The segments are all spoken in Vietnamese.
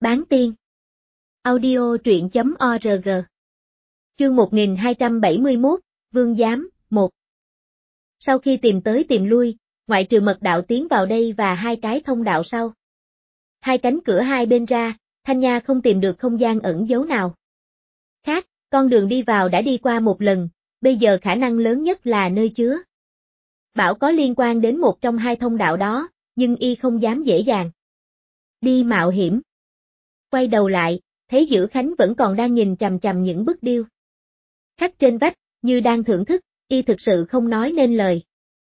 Bán tiên. Audio truyện.org. Chương 1271, Vương Giám, 1. Sau khi tìm tới tìm lui, ngoại trừ mật đạo tiến vào đây và hai cái thông đạo sau. Hai cánh cửa hai bên ra, Thanh Nha không tìm được không gian ẩn giấu nào. Khác, con đường đi vào đã đi qua một lần, bây giờ khả năng lớn nhất là nơi chứa. Bảo có liên quan đến một trong hai thông đạo đó, nhưng y không dám dễ dàng đi mạo hiểm. Quay đầu lại, thấy Dữ Khánh vẫn còn đang nhìn chằm chằm những bức điêu khắc trên vách, như đang thưởng thức, y thực sự không nói nên lời.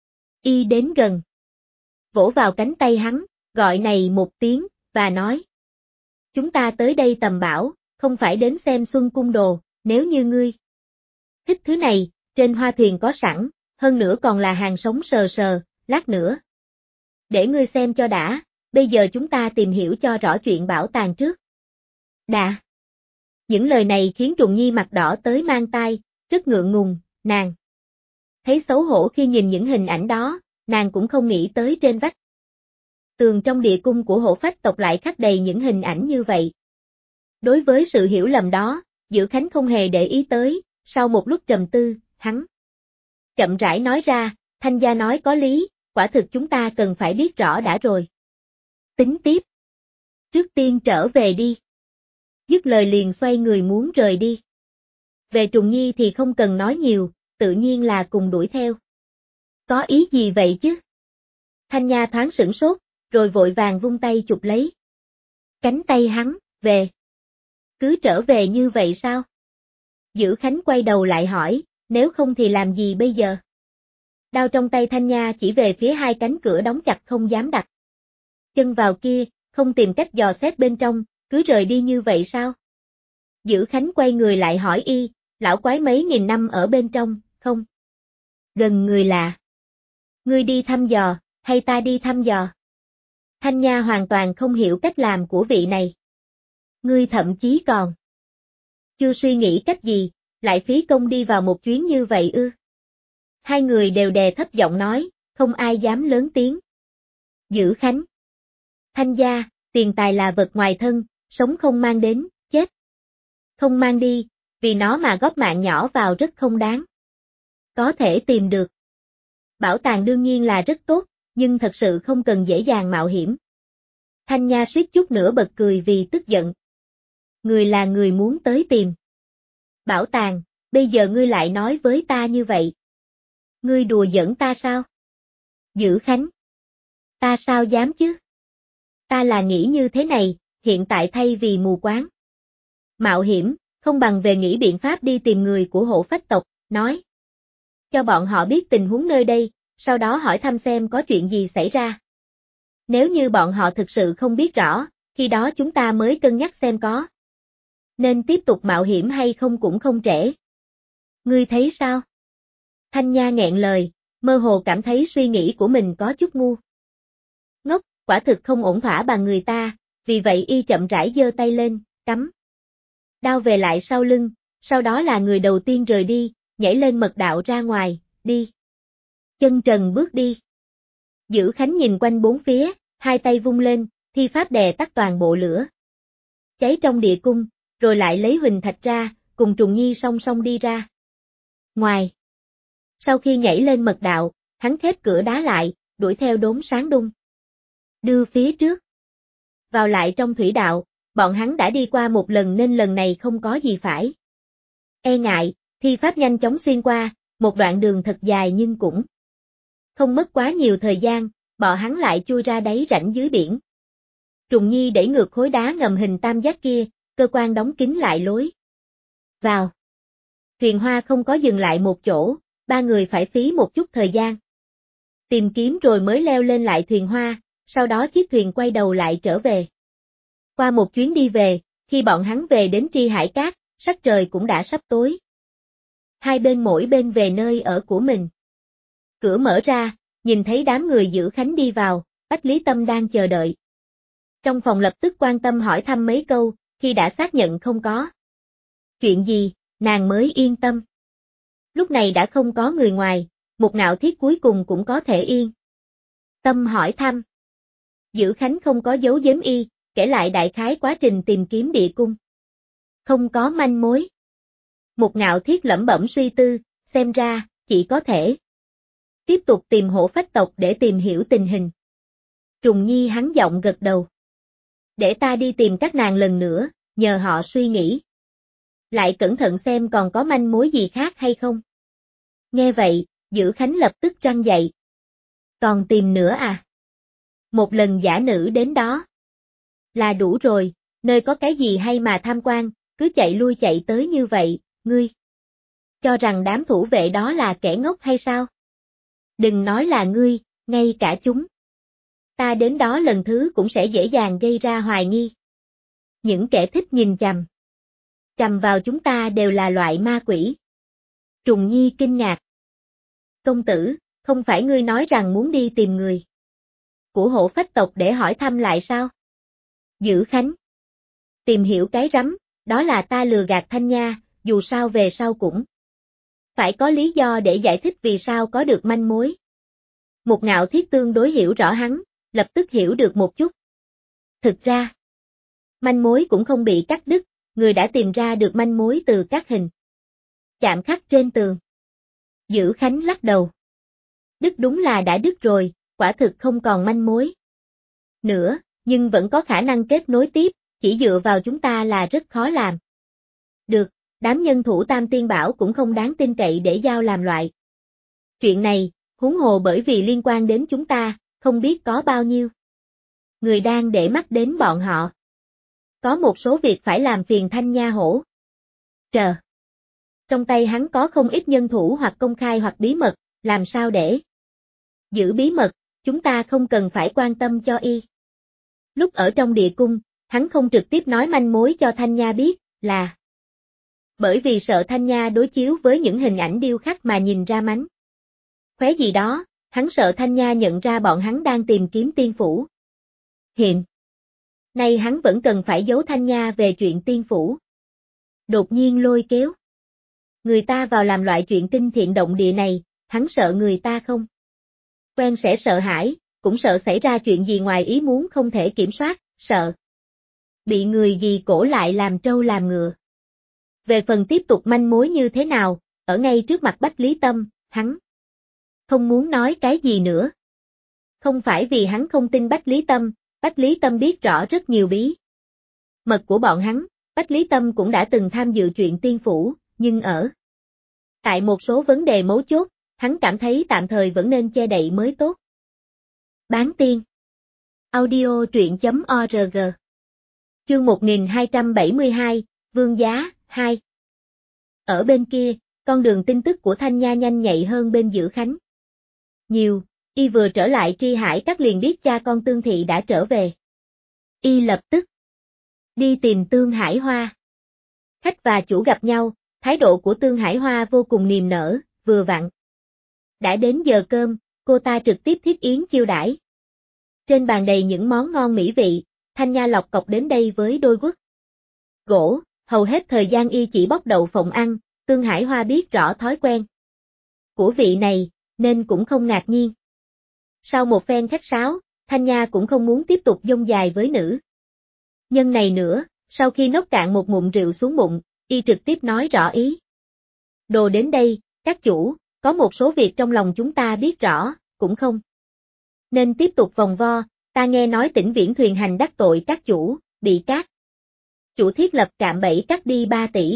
Y đến gần, vỗ vào cánh tay hắn, gọi này một tiếng, và nói: Chúng ta tới đây tầm bảo, không phải đến xem xuân cung đồ, nếu như ngươi thích thứ này, trên hoa thuyền có sẵn, hơn nữa còn là hàng sống sờ sờ, lát nữa để ngươi xem cho đã, bây giờ chúng ta tìm hiểu cho rõ chuyện bảo tàng trước. Đã. Những lời này khiến Trùng Nhi mặt đỏ tới mang tai, rất ngượng ngùng, nàng thấy xấu hổ khi nhìn những hình ảnh đó, nàng cũng không nghĩ tới trên vách tường trong địa cung của Hổ Phách tộc lại khắc đầy những hình ảnh như vậy. Đối với sự hiểu lầm đó, Dữ Khánh không hề để ý tới, sau một lúc trầm tư, hắn chậm rãi nói ra, Thanh gia nói có lý, quả thực chúng ta cần phải biết rõ đã rồi tính tiếp. Trước tiên trở về đi. Dứt lời liền xoay người muốn rời đi. Về Trùng Nhi thì không cần nói nhiều, tự nhiên là cùng đuổi theo. Có ý gì vậy chứ? Thanh Nha thoáng sửng sốt, rồi vội vàng vung tay chụp lấy cánh tay hắn, về. Cứ trở về như vậy sao? Dữ Khánh quay đầu lại hỏi, nếu không thì làm gì bây giờ? Đao trong tay Thanh Nha chỉ về phía hai cánh cửa đóng chặt không dám đặt chân vào kia, không tìm cách dò xét bên trong, cứ rời đi như vậy sao? Dữ Khánh quay người lại hỏi y, lão quái mấy nghìn năm ở bên trong, không gần người lạ. Ngươi đi thăm dò, hay ta đi thăm dò? Thanh Nha hoàn toàn không hiểu cách làm của vị này. Ngươi thậm chí còn chưa suy nghĩ cách gì, lại phí công đi vào một chuyến như vậy ư? Hai người đều đè thấp giọng nói, không ai dám lớn tiếng. Dữ Khánh. Thanh gia, tiền tài là vật ngoài thân, sống không mang đến, chết không mang đi, vì nó mà góp mạng nhỏ vào rất không đáng. Có thể tìm được bảo tàng đương nhiên là rất tốt, nhưng thật sự không cần dễ dàng mạo hiểm. Thanh Nha suýt chút nữa bật cười vì tức giận. Người là người muốn tới tìm bảo tàng, bây giờ ngươi lại nói với ta như vậy. Ngươi đùa giỡn ta sao? Dữ Khánh. Ta sao dám chứ? Ta là nghĩ như thế này, hiện tại thay vì mù quáng mạo hiểm, không bằng về nghĩ biện pháp đi tìm người của Hổ Phách tộc, nói cho bọn họ biết tình huống nơi đây, sau đó hỏi thăm xem có chuyện gì xảy ra. Nếu như bọn họ thực sự không biết rõ, khi đó chúng ta mới cân nhắc xem có nên tiếp tục mạo hiểm hay không cũng không trễ. Ngươi thấy sao? Thanh Nha nghẹn lời, mơ hồ cảm thấy suy nghĩ của mình có chút ngu ngốc, quả thực không ổn thỏa bằng người ta, vì vậy y chậm rãi giơ tay lên, cắm đao về lại sau lưng, sau đó là người đầu tiên rời đi, nhảy lên mật đạo ra ngoài, đi. Chân trần bước đi. Dữ Khánh nhìn quanh bốn phía, hai tay vung lên, thi pháp đè tắt toàn bộ lửa cháy trong địa cung, rồi lại lấy huỳnh thạch ra, cùng Trùng Nhi song song đi ra ngoài. Sau khi nhảy lên mật đạo, hắn khép cửa đá lại, đuổi theo đốm sáng đung đưa phía trước. Vào lại trong thủy đạo, bọn hắn đã đi qua một lần nên lần này không có gì phải e ngại, thi pháp nhanh chóng xuyên qua, một đoạn đường thật dài nhưng cũng không mất quá nhiều thời gian, bọn hắn lại chui ra đáy rãnh dưới biển. Trùng Nhi đẩy ngược khối đá ngầm hình tam giác kia, cơ quan đóng kín lại lối vào. Thuyền hoa không có dừng lại một chỗ, ba người phải phí một chút thời gian tìm kiếm rồi mới leo lên lại thuyền hoa, sau đó chiếc thuyền quay đầu lại trở về. Qua một chuyến đi về, khi bọn hắn về đến Tri Hải Cát, sắc trời cũng đã sắp tối. Hai bên mỗi bên về nơi ở của mình. Cửa mở ra, nhìn thấy đám người Dữ Khánh đi vào, Bách Lý Tâm đang chờ đợi. Trong phòng lập tức quan tâm hỏi thăm mấy câu, khi đã xác nhận không có chuyện gì, nàng mới yên tâm. Lúc này đã không có người ngoài, Mục Ngạo Thiết cuối cùng cũng có thể yên tâm hỏi thăm. Dữ Khánh không có giấu giếm y, kể lại đại khái quá trình tìm kiếm địa cung. Không có manh mối. Mục Ngạo Thiết lẩm bẩm suy tư, xem ra, chỉ có thể tiếp tục tìm hổ phách tộc để tìm hiểu tình hình. Trùng Nhi hắn giọng gật đầu. Để ta đi tìm các nàng lần nữa, nhờ họ suy nghĩ. Lại cẩn thận xem còn có manh mối gì khác hay không. Nghe vậy, Dữ Khánh lập tức răn dậy. Còn tìm nữa à? Một lần giả nữ đến đó. Là đủ rồi, nơi có cái gì hay mà tham quan, cứ chạy lui chạy tới như vậy, ngươi. Cho rằng đám thủ vệ đó là kẻ ngốc hay sao? Đừng nói là ngươi, ngay cả chúng. Ta đến đó lần thứ cũng sẽ dễ dàng gây ra hoài nghi. Những kẻ thích nhìn chằm vào chúng ta đều là loại ma quỷ. Trùng Nhi kinh ngạc. Công tử, không phải ngươi nói rằng muốn đi tìm người của hổ phách tộc để hỏi thăm lại sao? Dữ Khánh. Tìm hiểu cái rắm, đó là ta lừa gạt Thanh Nha, dù sao về sau cũng phải có lý do để giải thích vì sao có được manh mối. Mục Ngạo Thiết tương đối hiểu rõ hắn, lập tức hiểu được một chút. Thực ra, manh mối cũng không bị cắt đứt, người đã tìm ra được manh mối từ các hình chạm khắc trên tường. Dữ Khánh lắc đầu. Đứt đúng là đã đứt rồi, quả thực không còn manh mối nữa, nhưng vẫn có khả năng kết nối tiếp, chỉ dựa vào chúng ta là rất khó làm. Được, đám nhân thủ Tam Tiên Bảo cũng không đáng tin cậy để giao làm loại chuyện này, huống hồ bởi vì liên quan đến chúng ta, không biết có bao nhiêu người đang để mắt đến bọn họ. Có một số việc phải làm phiền Thanh Nha hổ. Trong tay hắn có không ít nhân thủ hoặc công khai hoặc bí mật, làm sao để giữ bí mật, chúng ta không cần phải quan tâm cho y. Lúc ở trong địa cung, hắn không trực tiếp nói manh mối cho Thanh Nha biết, là bởi vì sợ Thanh Nha đối chiếu với những hình ảnh điêu khắc mà nhìn ra mánh khóe gì đó, hắn sợ Thanh Nha nhận ra bọn hắn đang tìm kiếm tiên phủ. Hiện nay hắn vẫn cần phải giấu Thanh Nha về chuyện tiên phủ. Đột nhiên lôi kéo người ta vào làm loại chuyện kinh thiện động địa này, hắn sợ người ta không quen sẽ sợ hãi, cũng sợ xảy ra chuyện gì ngoài ý muốn không thể kiểm soát, sợ bị người ghi cổ lại làm trâu làm ngựa. Về phần tiếp tục manh mối như thế nào, ở ngay trước mặt Bách Lý Tâm, hắn không muốn nói cái gì nữa. Không phải vì hắn không tin Bách Lý Tâm biết rõ rất nhiều bí mật của bọn hắn, Bách Lý Tâm cũng đã từng tham dự chuyện tiên phủ, nhưng tại một số vấn đề mấu chốt, hắn cảm thấy tạm thời vẫn nên che đậy mới tốt. Bán tiên. Audio truyện.org. Chương 1272, Vương Giá, 2. Ở bên kia, con đường tin tức của Thanh Nha nhanh nhạy hơn bên Dữ Khánh. Nhiều, y vừa trở lại Tri Hải Các liền biết cha con Tương Thị đã trở về. Y lập tức đi tìm Tương Hải Hoa. Khách và chủ gặp nhau, thái độ của Tương Hải Hoa vô cùng niềm nở, vừa vặn. Đã đến giờ cơm, cô ta trực tiếp thiết yến chiêu đãi. Trên bàn đầy những món ngon mỹ vị, Thanh Nha lọc cọc đến đây với đôi guốc gỗ, hầu hết thời gian y chỉ bóc đậu phộng ăn, Tương Hải Hoa biết rõ thói quen của vị này, nên cũng không ngạc nhiên. Sau một phen khách sáo, Thanh Nha cũng không muốn tiếp tục dông dài với nữ nhân này nữa, sau khi nốc cạn một ngụm rượu xuống bụng, y trực tiếp nói rõ ý. Đồ đến đây, các chủ, có một số việc trong lòng chúng ta biết rõ, cũng không nên tiếp tục vòng vo, ta nghe nói Tĩnh Viễn thuyền hành đắc tội các chủ, bị các chủ thiết lập cạm bẫy cắt đi 3 tỷ.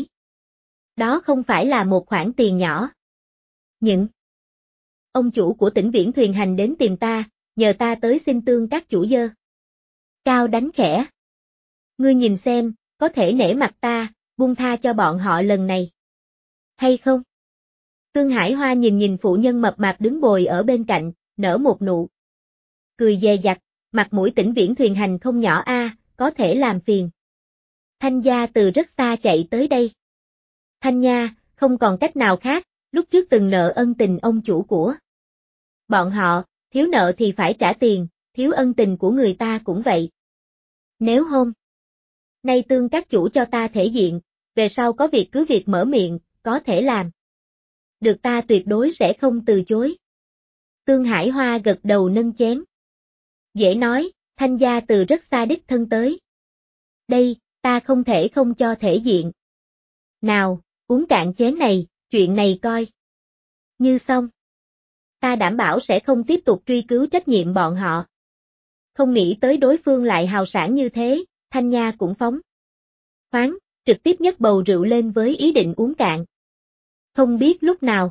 Đó không phải là một khoản tiền nhỏ. Những ông chủ của Tĩnh Viễn thuyền hành đến tìm ta, nhờ ta tới xin tương các chủ dơ cao đánh khẽ. Ngươi nhìn xem, có thể nể mặt ta, buông tha cho bọn họ lần này. Hay không? Tương Hải Hoa nhìn phụ nhân mập mạp đứng bồi ở bên cạnh, nở một nụ cười dè dặt, mặt mũi Tĩnh Viễn thuyền hành không nhỏ có thể làm phiền. Thanh gia từ rất xa chạy tới đây. Thanh Nha, không còn cách nào khác, lúc trước từng nợ ân tình ông chủ của bọn họ, thiếu nợ thì phải trả tiền, thiếu ân tình của người ta cũng vậy. Nếu hôm nay Tương các chủ cho ta thể diện, về sau có việc cứ việc mở miệng, có thể làm được ta tuyệt đối sẽ không từ chối. Tương Hải Hoa gật đầu nâng chén. Dễ nói, Thanh gia từ rất xa đích thân tới, Đây, ta không thể không cho thể diện. Nào, uống cạn chén này, chuyện này coi như xong. Ta đảm bảo sẽ không tiếp tục truy cứu trách nhiệm bọn họ. Không nghĩ tới đối phương lại hào sảng như thế, Thanh Nha cũng phóng khoáng, trực tiếp nhấc bầu rượu lên với ý định uống cạn. Không biết lúc nào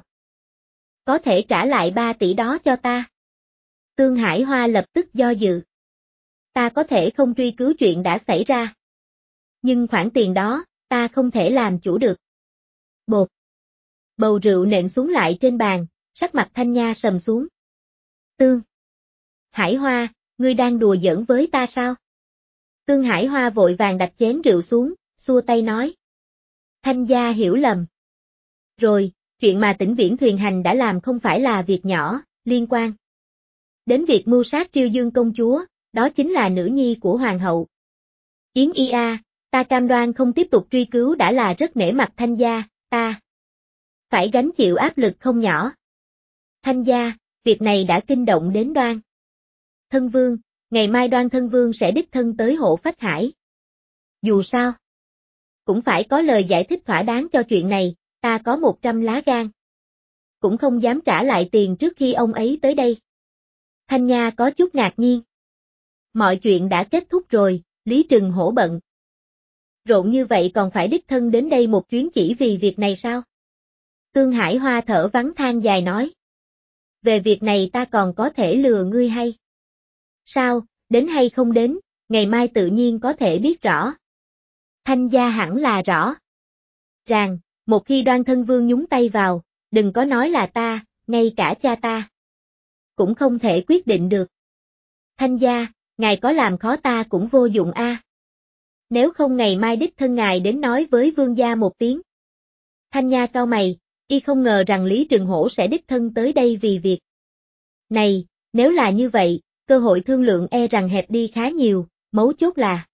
có thể trả lại 3 tỷ đó cho ta. Tương Hải Hoa lập tức do dự. Ta có thể không truy cứu chuyện đã xảy ra. Nhưng khoản tiền đó, ta không thể làm chủ được. Bột. Bầu rượu nện xuống lại trên bàn, sắc mặt Thanh Nha sầm xuống. Tương Hải Hoa, ngươi đang đùa giỡn với ta sao? Tương Hải Hoa vội vàng đặt chén rượu xuống, xua tay nói. Thanh gia hiểu lầm. Rồi, chuyện mà Tĩnh Viễn Thuyền Hành đã làm không phải là việc nhỏ, liên quan đến việc mưu sát Triêu Dương công chúa, đó chính là nữ nhi của hoàng hậu. Yến Y A, ta cam đoan không tiếp tục truy cứu đã là rất nể mặt Thanh gia, ta phải gánh chịu áp lực không nhỏ. Thanh gia, việc này đã kinh động đến Đoan Thân Vương, ngày mai Đoan Thân Vương sẽ đích thân tới Hộ Phách Hải. Dù sao, cũng phải có lời giải thích thỏa đáng cho chuyện này, ta có 100 lá gan. Cũng không dám trả lại tiền trước khi ông ấy tới đây. Thanh Nha có chút ngạc nhiên. Mọi chuyện đã kết thúc rồi, Lý Trừng Hổ bận rộn như vậy còn phải đích thân đến đây một chuyến chỉ vì việc này sao? Tương Hải Hoa thở vắng than dài nói. Về việc này ta còn có thể lừa ngươi hay? Sao, đến hay không đến, ngày mai tự nhiên có thể biết rõ. Thanh gia hẳn là rõ ràng, một khi Đoan Thân Vương nhúng tay vào, đừng có nói là ta, ngay cả cha ta cũng không thể quyết định được. Thanh gia, ngài có làm khó ta cũng vô dụng a. Nếu không ngày mai đích thân ngài đến nói với vương gia một tiếng. Thanh Nha cau mày, y không ngờ rằng Lý Trừng Hổ sẽ đích thân tới đây vì việc này, nếu là như vậy, cơ hội thương lượng e rằng hẹp đi khá nhiều, mấu chốt là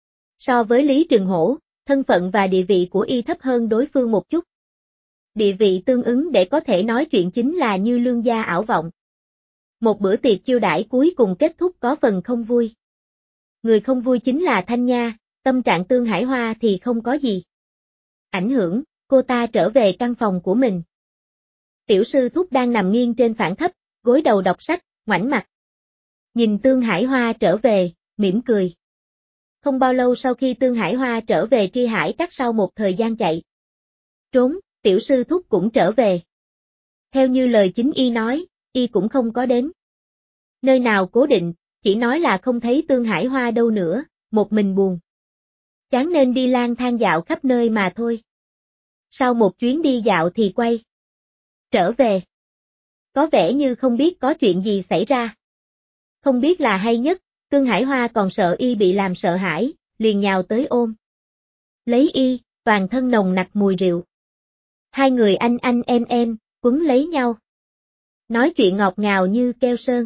so với Lý Trừng Hổ, thân phận và địa vị của y thấp hơn đối phương một chút. Địa vị tương ứng để có thể nói chuyện chính là như lương gia ảo vọng. Một bữa tiệc chiêu đãi cuối cùng kết thúc có phần không vui. Người không vui chính là Thanh Nha, tâm trạng Tương Hải Hoa thì không có gì ảnh hưởng, cô ta trở về căn phòng của mình. Tiểu sư thúc đang nằm nghiêng trên phản thấp, gối đầu đọc sách, ngoảnh mặt. Nhìn Tương Hải Hoa trở về, mỉm cười. Không bao lâu sau khi Tương Hải Hoa trở về Tri Hải Các sau một thời gian chạy trốn, tiểu sư thúc cũng trở về. Theo như lời chính y nói, y cũng không có đến nơi nào cố định, chỉ nói là không thấy Tương Hải Hoa đâu nữa, một mình buồn chán nên đi lang thang dạo khắp nơi mà thôi. Sau một chuyến đi dạo thì quay trở về. Có vẻ như không biết có chuyện gì xảy ra. Không biết là hay nhất, Tương Hải Hoa còn sợ y bị làm sợ hãi, liền nhào tới ôm lấy y, toàn thân nồng nặc mùi rượu. Hai người anh em, quấn lấy nhau. Nói chuyện ngọt ngào như keo sơn.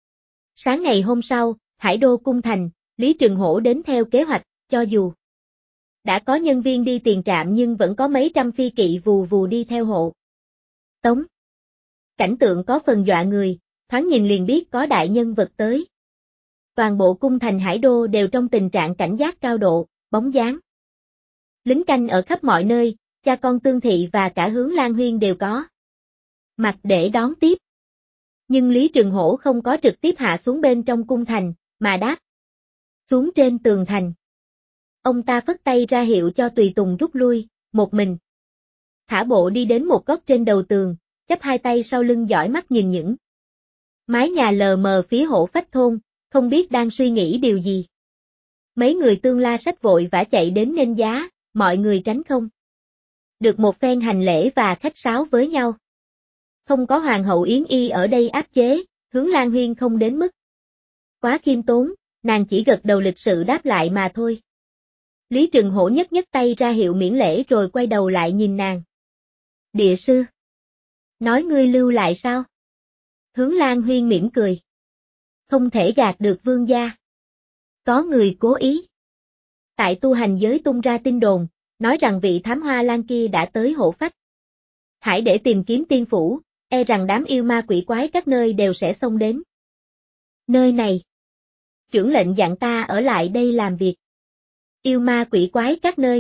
Sáng ngày hôm sau, Hải Đô Cung Thành, Lý Trừng Hổ đến theo kế hoạch, cho dù đã có nhân viên đi tiền trạm nhưng vẫn có mấy trăm phi kỵ vù vù đi theo hộ tống. Cảnh tượng có phần dọa người, thoáng nhìn liền biết có đại nhân vật tới. Toàn bộ cung thành Hải Đô đều trong tình trạng cảnh giác cao độ, bóng dáng lính canh ở khắp mọi nơi, cha con Tương Thị và cả Hướng Lan Huyên đều có mặt để đón tiếp. Nhưng Lý Trừng Hổ không có trực tiếp hạ xuống bên trong cung thành, mà đáp xuống trên tường thành. Ông ta phất tay ra hiệu cho tùy tùng rút lui, một mình thả bộ đi đến một góc trên đầu tường, chắp hai tay sau lưng dõi mắt nhìn những mái nhà lờ mờ phía Hộ Phách thôn, không biết đang suy nghĩ điều gì. Mấy người Tương La Sách vội vã chạy đến nên giá, mọi người tránh không được một phen hành lễ và khách sáo với nhau. Không có Hoàng hậu Yến Y ở đây áp chế, Hướng Lan Huyên không đến mức quá khiêm tốn, nàng chỉ gật đầu lịch sự đáp lại mà thôi. Lý Trừng Hổ nhấc tay ra hiệu miễn lễ rồi quay đầu lại nhìn nàng. Địa sư, nói ngươi lưu lại sao? Hướng Lan Huyên mỉm cười. Không thể gạt được vương gia. Có người cố ý tại tu hành giới tung ra tin đồn, nói rằng vị thám hoa lan kia đã tới Hộ Phách Hải để tìm kiếm tiên phủ, e rằng đám yêu ma quỷ quái các nơi đều sẽ xông đến nơi này. Chưởng lệnh dặn ta ở lại đây làm việc Yêu ma quỷ quái các nơi.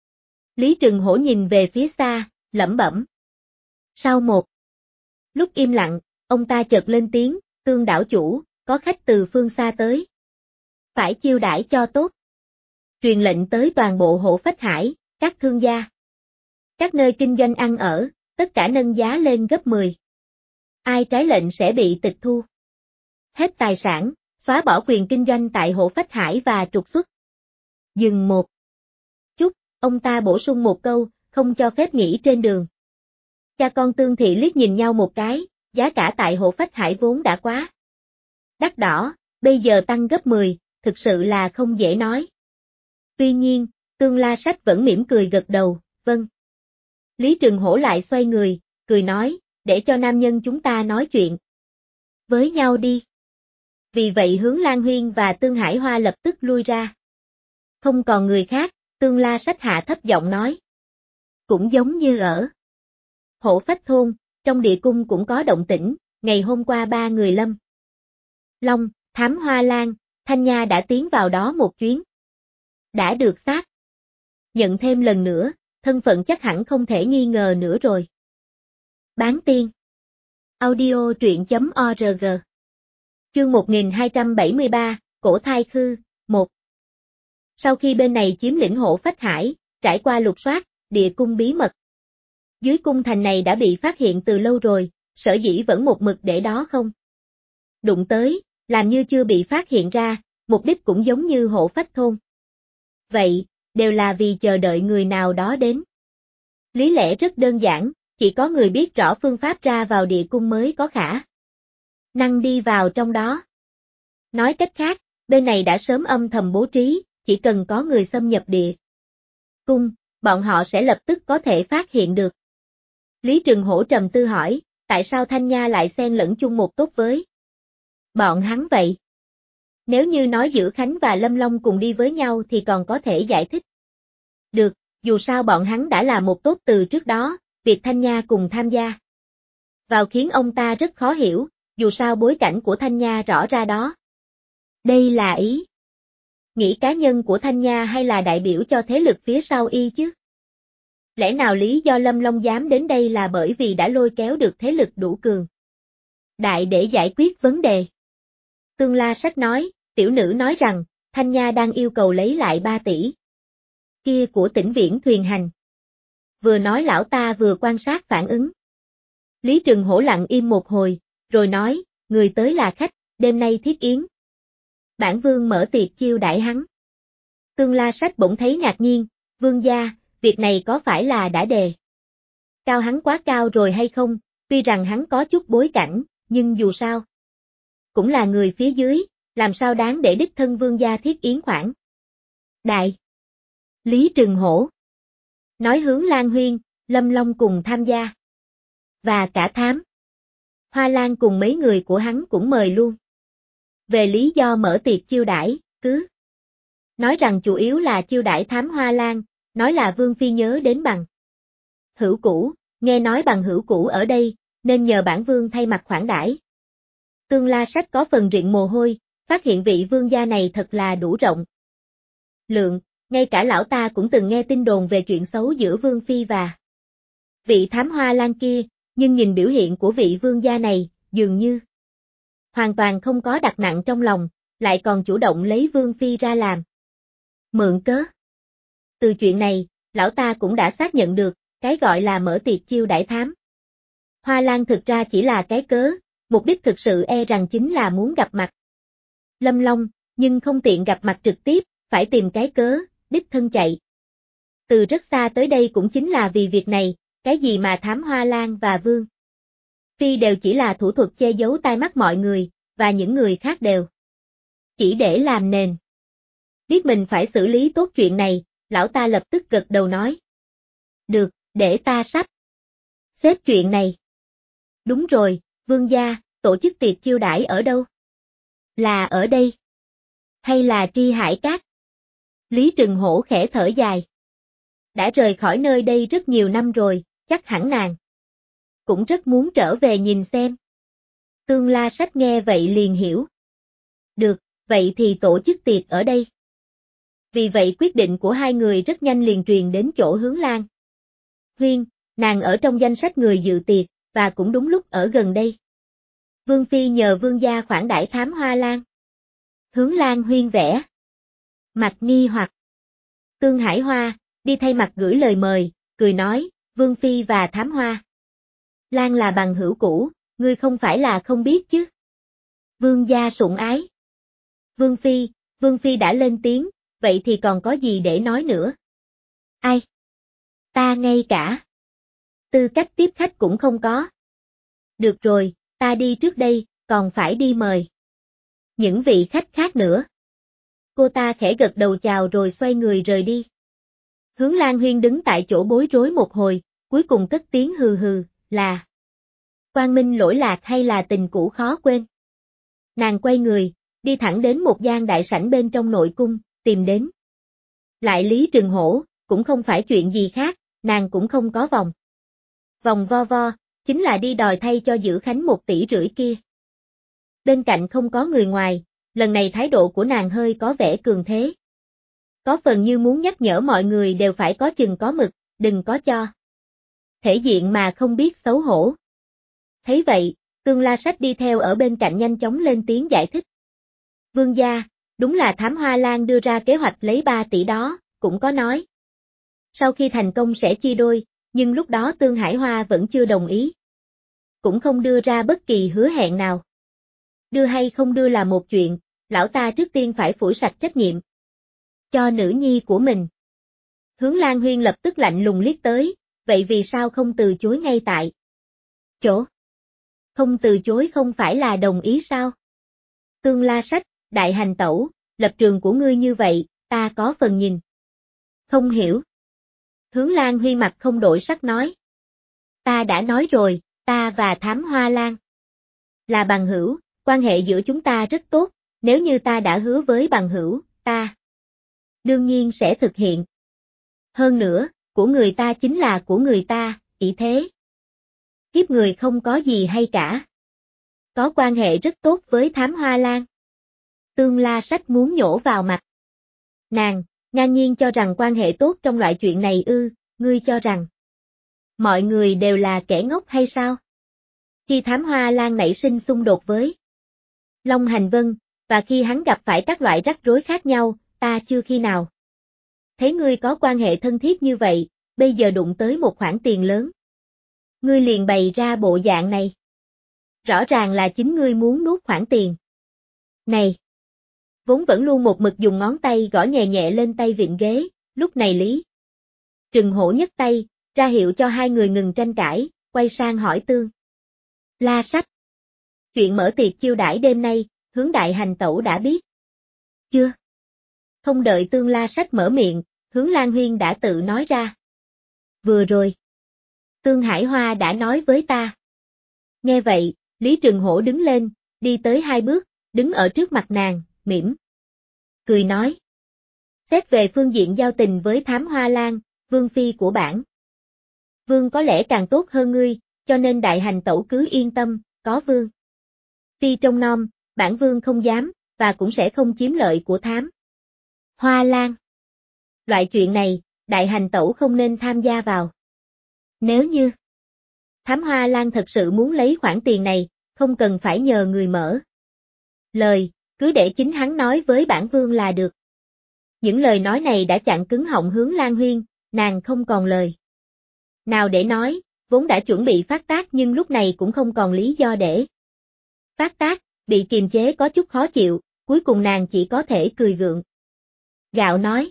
Lý Trừng Hổ nhìn về phía xa, lẩm bẩm. Sau một lúc im lặng, ông ta chợt lên tiếng, Tương đảo chủ, có khách từ phương xa tới. Phải chiêu đãi cho tốt. Truyền lệnh tới toàn bộ Hổ Phách Hải, các thương gia. Các nơi kinh doanh ăn ở, tất cả nâng giá lên gấp 10. Ai trái lệnh sẽ bị tịch thu. Hết tài sản, xóa bỏ quyền kinh doanh tại Hổ Phách Hải và trục xuất. Dừng một chút, ông ta bổ sung một câu, không cho phép nghỉ trên đường. Cha con Tương Thị liếc nhìn nhau một cái, giá cả tại Hổ Phách Hải vốn đã quá đắt đỏ, bây giờ tăng gấp 10, thực sự là không dễ nói. Tuy nhiên, Tương La Sách vẫn mỉm cười gật đầu, vâng. Lý Trừng Hổ lại xoay người, cười nói, để cho nam nhân chúng ta nói chuyện với nhau đi. Vì vậy Hướng Lan Huyên và Tương Hải Hoa lập tức lui ra. Không còn người khác, Tương La Sách hạ thấp giọng nói. Cũng giống như ở Hổ Phách Thôn, trong địa cung cũng có động tĩnh, ngày hôm qua 3 người Lâm Long, Thám Hoa Lan, Thanh Nha đã tiến vào đó một chuyến. Đã được xác nhận thêm lần nữa, thân phận chắc hẳn không thể nghi ngờ nữa rồi. Bán tiên. Audio truyện.org. Chương 1273, Cổ Thai Khư, 1. Sau khi bên này chiếm lĩnh Hổ Phách Hải, trải qua lục soát, địa cung bí mật dưới cung thành này đã bị phát hiện từ lâu rồi, sở dĩ vẫn một mực để đó không đụng tới, làm như chưa bị phát hiện ra, mục đích cũng giống như Hổ Phách Thôn. Vậy, đều là vì chờ đợi người nào đó đến. Lý lẽ rất đơn giản, chỉ có người biết rõ phương pháp ra vào địa cung mới có khả năng đi vào trong đó. Nói cách khác, bên này đã sớm âm thầm bố trí, chỉ cần có người xâm nhập địa cung, bọn họ sẽ lập tức có thể phát hiện được. Lý Trừng Hổ trầm tư hỏi, tại sao Thanh Nha lại xen lẫn chung một tốt với bọn hắn vậy? Nếu như nói giữa Khánh và Lâm Long cùng đi với nhau thì còn có thể giải thích được, dù sao bọn hắn đã là một tốt từ trước đó, việc Thanh Nha cùng tham gia vào khiến ông ta rất khó hiểu, dù sao bối cảnh của Thanh Nha rõ ra đó. Đây là ý nghĩ cá nhân của Thanh Nha hay là đại biểu cho thế lực phía sau y chứ? Lẽ nào lý do Lâm Long dám đến đây là bởi vì đã lôi kéo được thế lực đủ cường đại để giải quyết vấn đề? Tương La Sách nói, tiểu nữ nói rằng, Thanh Nha đang yêu cầu lấy lại 3 tỷ kia của Tĩnh Viễn thuyền hành. Vừa nói lão ta vừa quan sát phản ứng. Lý Trừng Hổ lặng im một hồi, rồi nói, người tới là khách, đêm nay thiết yến. Bản vương mở tiệc chiêu đãi hắn. Tương La Sách bỗng thấy ngạc nhiên, vương gia, việc này có phải là đã đề cao hắn quá cao rồi hay không, tuy rằng hắn có chút bối cảnh, nhưng dù sao cũng là người phía dưới, làm sao đáng để đích thân vương gia thiết yến khoản đại. Lý Trừng Hổ nói Hướng Lan Huyên, Lâm Long cùng tham gia. Và cả Thám Hoa Lan cùng mấy người của hắn cũng mời luôn. Về lý do mở tiệc chiêu đãi, cứ nói rằng chủ yếu là chiêu đãi Thám Hoa Lan, nói là Vương Phi nhớ đến bằng hữu cũ, nghe nói bằng hữu cũ ở đây, nên nhờ bản vương thay mặt khoản đãi. Tương La Sách có phần rịn mồ hôi, phát hiện vị vương gia này thật là đủ rộng lượng, ngay cả lão ta cũng từng nghe tin đồn về chuyện xấu giữa Vương Phi và vị Thám Hoa Lan kia, nhưng nhìn biểu hiện của vị vương gia này, dường như hoàn toàn không có đặt nặng trong lòng, lại còn chủ động lấy Vương Phi ra làm mượn cớ. Từ chuyện này, lão ta cũng đã xác nhận được, cái gọi là mở tiệc chiêu đãi Thám Hoa Lan thực ra chỉ là cái cớ, mục đích thực sự e rằng chính là muốn gặp mặt Lâm Long, nhưng không tiện gặp mặt trực tiếp, phải tìm cái cớ, đích thân chạy. Từ rất xa tới đây cũng chính là vì việc này, cái gì mà Thám Hoa Lan và Vương Phi đều chỉ là thủ thuật che giấu tai mắt mọi người, và những người khác đều chỉ để làm nền. Biết mình phải xử lý tốt chuyện này, lão ta lập tức gật đầu nói. Được, để ta sắp xếp chuyện này. Đúng rồi, vương gia, tổ chức tiệc chiêu đãi ở đâu? Là ở đây? Hay là Tri Hải Cát? Lý Trừng Hổ khẽ thở dài. Đã rời khỏi nơi đây rất nhiều năm rồi, chắc hẳn nàng cũng rất muốn trở về nhìn xem. Tương La Sách nghe vậy liền hiểu. Được, vậy thì tổ chức tiệc ở đây. vì vậy quyết định của hai người rất nhanh liền truyền đến chỗ Hướng Lan. Huyên, nàng ở trong danh sách người dự tiệc, và cũng đúng lúc ở gần đây. Vương Phi nhờ vương gia khoản đãi Thám Hoa Lan. Hướng Lan huyên vẻ mặt nghi hoặc. Tương Hải Hoa, đi thay mặt gửi lời mời, cười nói, Vương Phi và Thám Hoa Lan là bằng hữu cũ, ngươi không phải là không biết chứ. Vương gia sủng ái. Vương Phi đã lên tiếng, vậy thì còn có gì để nói nữa. Ai? Ta ngay cả tư cách tiếp khách cũng không có. Được rồi, ta đi trước đây, còn phải đi mời những vị khách khác nữa. Cô ta khẽ gật đầu chào rồi xoay người rời đi. Hướng Lan Huyên đứng tại chỗ bối rối một hồi, cuối cùng cất tiếng hừ hừ, là Quang Minh lỗi lạc hay là tình cũ khó quên. Nàng quay người, đi thẳng đến một gian đại sảnh bên trong nội cung, tìm đến lại Lý Trừng Hổ, cũng không phải chuyện gì khác, nàng cũng không có vòng vo vo, chính là đi đòi thay cho Dữ Khánh 1,5 tỷ kia. Bên cạnh không có người ngoài, lần này thái độ của nàng hơi có vẻ cường thế. Có phần như muốn nhắc nhở mọi người đều phải có chừng có mực, đừng có cho thể diện mà không biết xấu hổ. Thấy vậy, Tương La Sách đi theo ở bên cạnh nhanh chóng lên tiếng giải thích. Vương gia, đúng là Thám Hoa Lan đưa ra kế hoạch lấy 3 tỷ đó, cũng có nói sau khi thành công sẽ chia đôi, nhưng lúc đó Tương Hải Hoa vẫn chưa đồng ý. Cũng không đưa ra bất kỳ hứa hẹn nào. Đưa hay không đưa là một chuyện, lão ta trước tiên phải phủi sạch trách nhiệm cho nữ nhi của mình. Hướng Lan Huyên lập tức lạnh lùng liếc tới, vậy vì sao không từ chối ngay tại chỗ? Không từ chối không phải là đồng ý sao? Tương La Sách, đại hành tẩu, lập trường của ngươi như vậy, ta có phần nhìn không hiểu. Hướng Lan Huy mặt không đổi sắc nói. Ta đã nói rồi, ta và Thám Hoa Lan là bằng hữu, quan hệ giữa chúng ta rất tốt, nếu như ta đã hứa với bằng hữu, ta đương nhiên sẽ thực hiện. Hơn nữa, của người ta chính là của người ta, ỷ thế hiếp người không có gì hay cả. Có quan hệ rất tốt với Thám Hoa Lan. Tương La Sách muốn nhổ vào mặt nàng, ngang nhiên cho rằng quan hệ tốt trong loại chuyện này ư, ngươi cho rằng mọi người đều là kẻ ngốc hay sao? Khi Thám Hoa Lan nảy sinh xung đột với Long Hành Vân, và khi hắn gặp phải các loại rắc rối khác nhau, ta chưa khi nào thấy ngươi có quan hệ thân thiết như vậy, bây giờ đụng tới một khoản tiền lớn. Ngươi liền bày ra bộ dạng này. Rõ ràng là chính ngươi muốn nuốt khoản tiền này. Vốn vẫn luôn một mực dùng ngón tay gõ nhẹ nhẹ lên tay vịn ghế, lúc này Lý Trừng Hổ nhấc tay, ra hiệu cho hai người ngừng tranh cãi, quay sang hỏi Tương La Sách. Chuyện mở tiệc chiêu đãi đêm nay, Hướng đại hành tẩu đã biết chưa? Không đợi Tương La Sách mở miệng, Hướng Lan Huyên đã tự nói ra. Vừa rồi, Tương Hải Hoa đã nói với ta. Nghe vậy, Lý Trừng Hổ đứng lên, đi tới 2 bước, đứng ở trước mặt nàng, mỉm cười nói. Xét về phương diện giao tình với Thám Hoa Lan, Vương Phi của bản Vương có lẽ càng tốt hơn ngươi, cho nên đại hành tẩu cứ yên tâm, có Vương Phi trông nom, bản Vương không dám, và cũng sẽ không chiếm lợi của Thám Hoa Lan. Loại chuyện này, đại hành tẩu không nên tham gia vào. Nếu như Thám Hoa Lan thật sự muốn lấy khoản tiền này, không cần phải nhờ người mở lời, cứ để chính hắn nói với bản Vương là được. Những lời nói này đã chặn cứng họng Hướng Lan Huyên, nàng không còn lời nào để nói, vốn đã chuẩn bị phát tác nhưng lúc này cũng không còn lý do để phát tác, bị kiềm chế có chút khó chịu, cuối cùng nàng chỉ có thể cười gượng. Gạo nói.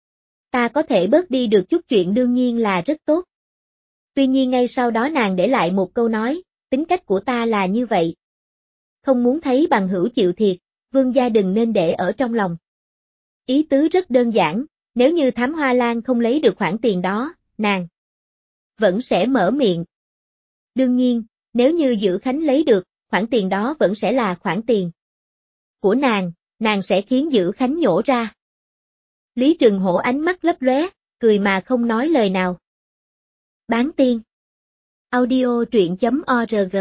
Ta có thể bớt đi được chút chuyện đương nhiên là rất tốt. Tuy nhiên ngay sau đó nàng để lại một câu nói, tính cách của ta là như vậy. Không muốn thấy bằng hữu chịu thiệt, Vương gia đừng nên để ở trong lòng. Ý tứ rất đơn giản, nếu như Thám Hoa Lan không lấy được khoản tiền đó, nàng vẫn sẽ mở miệng. Đương nhiên, nếu như Dữ Khánh lấy được, khoản tiền đó vẫn sẽ là khoản tiền của nàng sẽ khiến Dữ Khánh nhổ ra. Lý Trừng Hổ ánh mắt lấp lóe, cười mà không nói lời nào. Bán tiên. Audio truyện.org.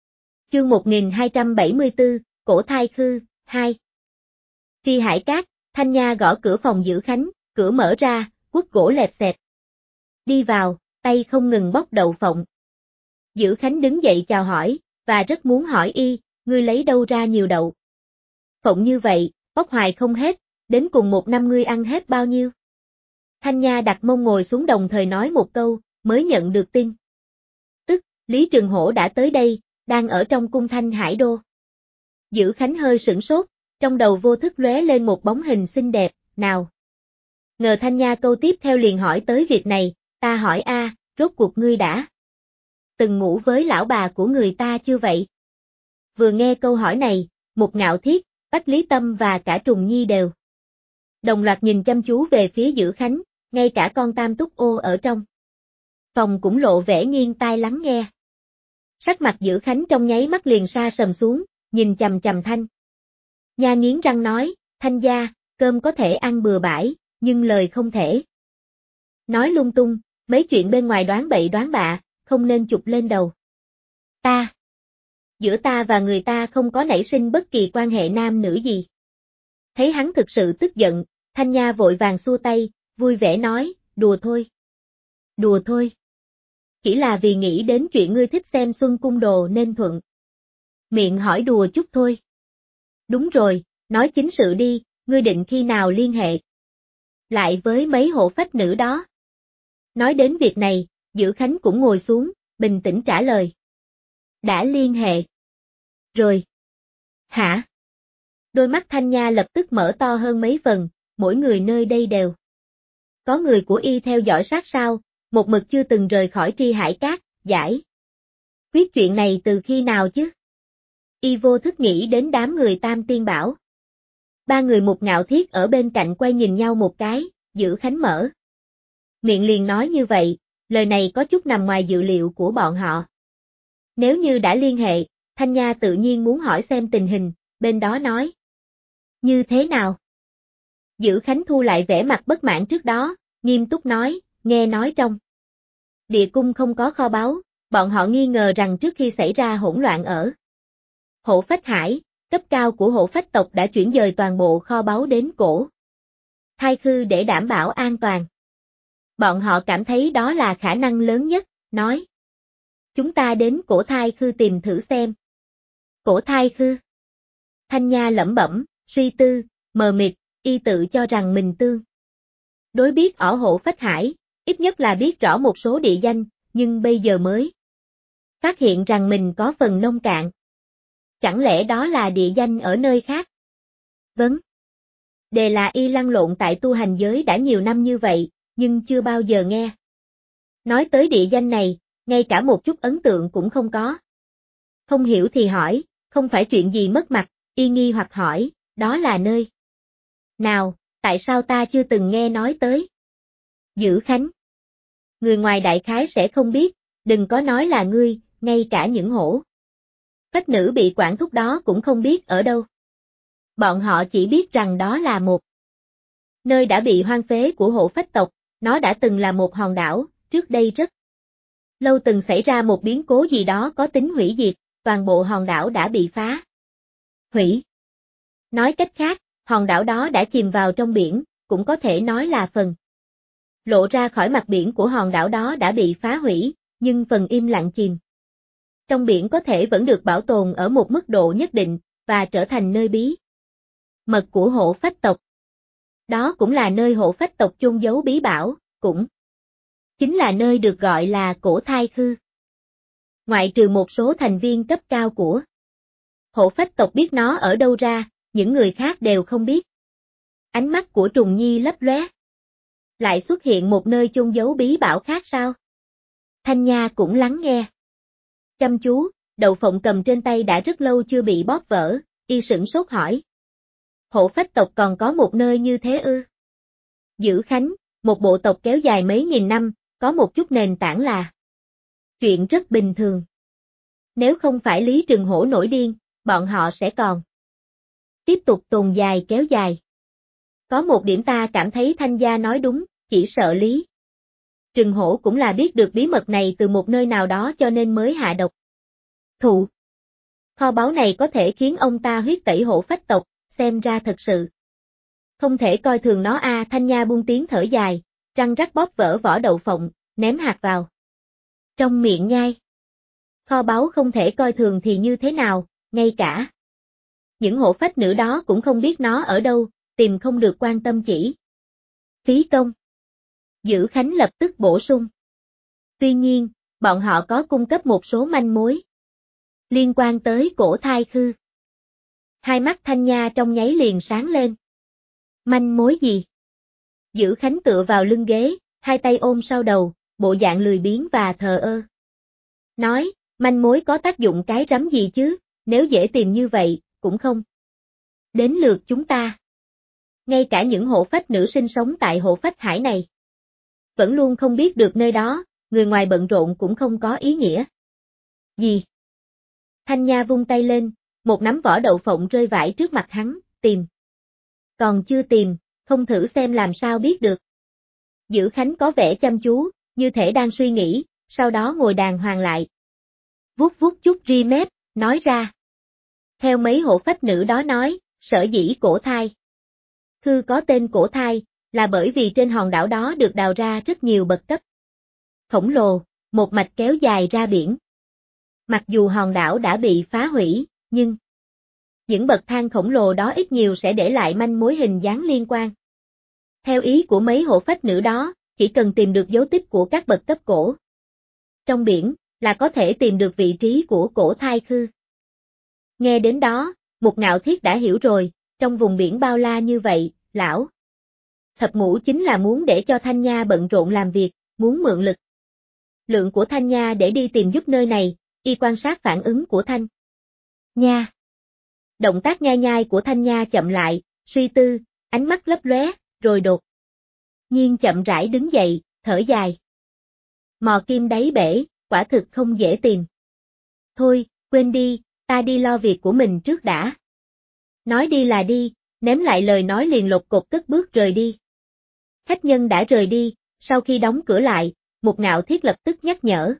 Chương 1274, Cổ Thai Khư, 2. Tri Hải Cát, Thanh Nha gõ cửa phòng Dữ Khánh, cửa mở ra, quất gỗ lẹp xẹp. Đi vào, tay không ngừng bóc đậu phộng. Dữ Khánh đứng dậy chào hỏi, và rất muốn hỏi y, ngươi lấy đâu ra nhiều đậu. Phộng như vậy, bóc hoài không hết, đến cùng một năm ngươi ăn hết bao nhiêu. Thanh Nha đặt mông ngồi xuống đồng thời nói một câu, mới nhận được tin. Tức, Lý Trường Hổ đã tới đây, đang ở trong cung Thanh Hải Đô. Dữ Khánh hơi sửng sốt, trong đầu vô thức lóe lên một bóng hình xinh đẹp, nào. Ngờ Thanh Nha câu tiếp theo liền hỏi tới việc này, ta hỏi rốt cuộc ngươi đã từng ngủ với lão bà của người ta chưa vậy? Vừa nghe câu hỏi này, Mục Ngạo Thiết, Bách Lý Tâm và cả Trùng Nhi đều đồng loạt nhìn chăm chú về phía Dữ Khánh, ngay cả con Tam Túc Ô ở trong phòng cũng lộ vẻ nghiêng tai lắng nghe. Sắc mặt Dữ Khánh trong nháy mắt liền sa sầm xuống, nhìn chằm chằm Thanh Nha nghiến răng nói, Thanh gia, cơm có thể ăn bừa bãi, nhưng lời không thể nói lung tung, mấy chuyện bên ngoài đoán bậy đoán bạ, không nên chụp lên đầu. Giữa ta và người ta không có nảy sinh bất kỳ quan hệ nam nữ gì. Thấy hắn thực sự tức giận, Thanh Nha vội vàng xua tay, vui vẻ nói, đùa thôi. Đùa thôi. Chỉ là vì nghĩ đến chuyện ngươi thích xem Xuân Cung Đồ nên thuận miệng hỏi đùa chút thôi. Đúng rồi, nói chính sự đi, ngươi định khi nào liên hệ lại với mấy hộ phách nữ đó. Nói đến việc này, Dữ Khánh cũng ngồi xuống, bình tĩnh trả lời. Đã liên hệ. Rồi. Hả? Đôi mắt Thanh Nha lập tức mở to hơn mấy phần, mỗi người nơi đây đều có người của y theo dõi sát sao, một mực chưa từng rời khỏi Tri Hải Cát, giải quyết chuyện này từ khi nào chứ? Y vô thức nghĩ đến đám người Tam Tiên Bảo. Ba người Mục Ngạo Thiết ở bên cạnh quay nhìn nhau một cái, Dữ Khánh mở miệng liền nói như vậy, lời này có chút nằm ngoài dự liệu của bọn họ. Nếu như đã liên hệ, Thanh Nha tự nhiên muốn hỏi xem tình hình, bên đó nói như thế nào? Dữ Khánh thu lại vẻ mặt bất mãn trước đó, nghiêm túc nói, nghe nói trong địa cung không có kho báu, bọn họ nghi ngờ rằng trước khi xảy ra hỗn loạn ở Hộ Phách Hải, cấp cao của Hộ Phách tộc đã chuyển dời toàn bộ kho báu đến cổ Thai Khư để đảm bảo an toàn. Bọn họ cảm thấy đó là khả năng lớn nhất, nói. Chúng ta đến cổ Thai Khư tìm thử xem. Cổ Thai Khư. Thanh Nha lẩm bẩm, suy tư, mờ mịt, y tự cho rằng mình tương đối biết ở Hộ Phách Hải, ít nhất là biết rõ một số địa danh, nhưng bây giờ mới phát hiện rằng mình có phần nông cạn. Chẳng lẽ đó là địa danh ở nơi khác? Vấn đề là y lăn lộn tại tu hành giới đã nhiều năm như vậy, nhưng chưa bao giờ nghe nói tới địa danh này, ngay cả một chút ấn tượng cũng không có. Không hiểu thì hỏi, không phải chuyện gì mất mặt, y nghi hoặc hỏi, đó là nơi nào, tại sao ta chưa từng nghe nói tới? Dữ Khánh. Người ngoài đại khái sẽ không biết, đừng có nói là ngươi, ngay cả những hổ phách nữ bị quản thúc đó cũng không biết ở đâu. Bọn họ chỉ biết rằng đó là một nơi đã bị hoang phế của Hộ Phách tộc, nó đã từng là một hòn đảo, trước đây rất lâu từng xảy ra một biến cố gì đó có tính hủy diệt, toàn bộ hòn đảo đã bị phá hủy. Nói cách khác, hòn đảo đó đã chìm vào trong biển, cũng có thể nói là phần lộ ra khỏi mặt biển của hòn đảo đó đã bị phá hủy, nhưng phần im lặng chìm trong biển có thể vẫn được bảo tồn ở một mức độ nhất định, và trở thành nơi bí mật của Hộ Phách tộc. Đó cũng là nơi Hộ Phách tộc chôn giấu bí bảo, cũng chính là nơi được gọi là cổ Thai Khư. Ngoại trừ một số thành viên cấp cao của Hộ Phách tộc biết nó ở đâu ra, những người khác đều không biết. Ánh mắt của Trùng Nhi lấp lóe. Lại xuất hiện một nơi chôn giấu bí bảo khác sao? Thanh Nha cũng lắng nghe. Chăm chú, đậu phộng cầm trên tay đã rất lâu chưa bị bóp vỡ, y sửng sốt hỏi. Hộ Phách tộc còn có một nơi như thế ư? Dữ Khánh, một bộ tộc kéo dài mấy nghìn năm, có một chút nền tảng là chuyện rất bình thường. Nếu không phải Lý Trường Hổ nổi điên, bọn họ sẽ còn tiếp tục tồn dài kéo dài. Có một điểm ta cảm thấy Thanh gia nói đúng, chỉ sợ Lý Trường Hổ cũng là biết được bí mật này từ một nơi nào đó cho nên mới hạ độc thủ. Kho báu này có thể khiến ông ta huyết tẩy Hộ Phách tộc, xem ra thật sự Không thể coi thường nó a. Thanh Nha buông tiếng thở dài, răng rắc bóp vỡ vỏ đậu phộng, ném hạt vào trong miệng nhai. Kho báu không thể coi thường thì như thế nào, ngay cả những hổ phách nữ đó cũng không biết nó ở đâu, tìm không được quan tâm chỉ phí công. Dữ Khánh lập tức bổ sung. Tuy nhiên, bọn họ có cung cấp một số manh mối liên quan tới cổ thai khư. Hai mắt Thanh Nha trong nháy liền sáng lên. Manh mối gì? Dữ Khánh tựa vào lưng ghế, hai tay ôm sau đầu, bộ dạng lười biếng và thờ ơ. Nói, manh mối có tác dụng cái rắm gì chứ, nếu dễ tìm như vậy, cũng không đến lượt chúng ta. Ngay cả những hộ phách nữ sinh sống tại hộ phách hải này vẫn luôn không biết được nơi đó, người ngoài bận rộn cũng không có ý nghĩa gì. Thanh Nha vung tay lên, một nắm vỏ đậu phộng rơi vãi trước mặt hắn, tìm. Còn chưa tìm, không thử xem làm sao biết được. Dữ Khánh có vẻ chăm chú, như thể đang suy nghĩ, sau đó ngồi đàng hoàng lại. Vuốt vuốt chút ri mép, nói ra. Theo mấy hộ phách nữ đó nói, sở dĩ cổ thai khư có tên cổ thai, là bởi vì trên hòn đảo đó được đào ra rất nhiều bậc cấp khổng lồ, một mạch kéo dài ra biển. Mặc dù hòn đảo đã bị phá hủy, nhưng những bậc thang khổng lồ đó ít nhiều sẽ để lại manh mối hình dáng liên quan. Theo ý của mấy hộ phách nữ đó, chỉ cần tìm được dấu tích của các bậc cấp cổ trong biển, là có thể tìm được vị trí của cổ thai khư. Nghe đến đó, Mục Ngạo Thiết đã hiểu rồi, trong vùng biển bao la như vậy, lão thập ngũ chính là muốn để cho Thanh Nha bận rộn làm việc, muốn mượn lực lượng của Thanh Nha để đi tìm giúp nơi này, y quan sát phản ứng của Thanh Nha. Động tác nhai nhai của Thanh Nha chậm lại, suy tư, ánh mắt lấp lóe, rồi đột nhiên chậm rãi đứng dậy, thở dài. Mò kim đáy bể, quả thực không dễ tìm. Thôi, quên đi, ta đi lo việc của mình trước đã. Nói đi là đi, ném lại lời nói liền lột cột cất bước rời đi. Khách nhân đã rời đi, sau khi đóng cửa lại, Mục Ngạo Thiết lập tức nhắc nhở.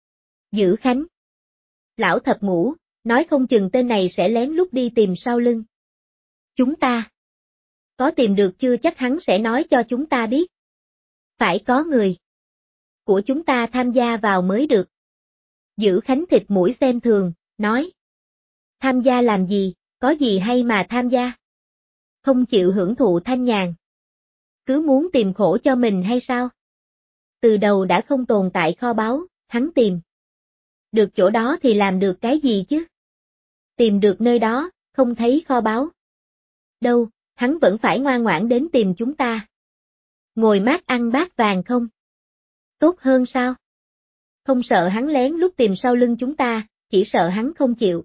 Dữ Khánh. Lão thập ngũ, nói không chừng tên này sẽ lén lút đi tìm sau lưng. Chúng ta. Có tìm được chưa chắc hắn sẽ nói cho chúng ta biết. Phải có người của chúng ta tham gia vào mới được. Dữ Khánh thịt mũi xem thường, nói. Tham gia làm gì, có gì hay mà tham gia? Không chịu hưởng thụ thanh nhàn. Cứ muốn tìm khổ cho mình hay sao? Từ đầu đã không tồn tại kho báu, hắn tìm được chỗ đó thì làm được cái gì chứ? Tìm được nơi đó, không thấy kho báu. Đâu, hắn vẫn phải ngoan ngoãn đến tìm chúng ta. Ngồi mát ăn bát vàng không? Tốt hơn sao? Không sợ hắn lén lút tìm sau lưng chúng ta, chỉ sợ hắn không chịu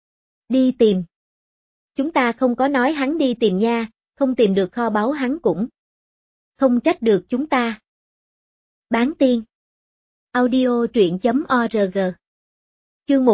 đi tìm. Chúng ta không có nói hắn đi tìm nha, không tìm được kho báu hắn cũng không trách được chúng ta. Bán tiên. Audio truyện.org. Chương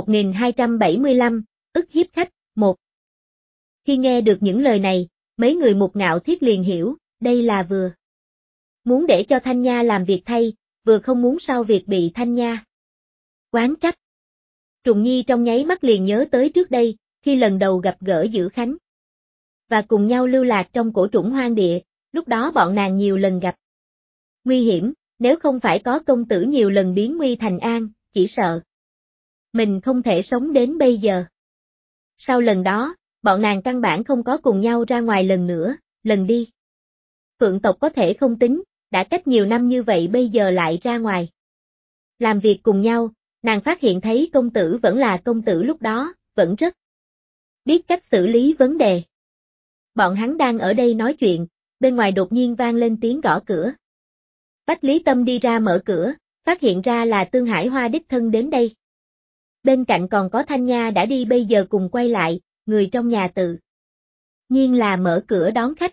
1275, ức hiếp khách, 1. Khi nghe được những lời này, mấy người Mục Ngạo Thiết liền hiểu, đây là vừa muốn để cho Thanh Nha làm việc thay, vừa không muốn sau việc bị Thanh Nha oán trách. Trùng Nhi trong nháy mắt liền nhớ tới trước đây, khi lần đầu gặp gỡ Dữ Khánh và cùng nhau lưu lạc trong cổ trũng hoang địa, lúc đó bọn nàng nhiều lần gặp nguy hiểm, nếu không phải có công tử nhiều lần biến nguy thành an, chỉ sợ mình không thể sống đến bây giờ. Sau lần đó, bọn nàng căn bản không có cùng nhau ra ngoài lần nữa, lần đi Phượng tộc có thể không tính, đã cách nhiều năm như vậy bây giờ lại ra ngoài làm việc cùng nhau, nàng phát hiện thấy công tử vẫn là công tử lúc đó, vẫn rất biết cách xử lý vấn đề. Bọn hắn đang ở đây nói chuyện, bên ngoài đột nhiên vang lên tiếng gõ cửa. Bách Lý Tâm đi ra mở cửa, phát hiện ra là Tương Hải Hoa đích thân đến đây. Bên cạnh còn có Thanh Nha đã đi bây giờ cùng quay lại, người trong nhà tự nhiên là mở cửa đón khách.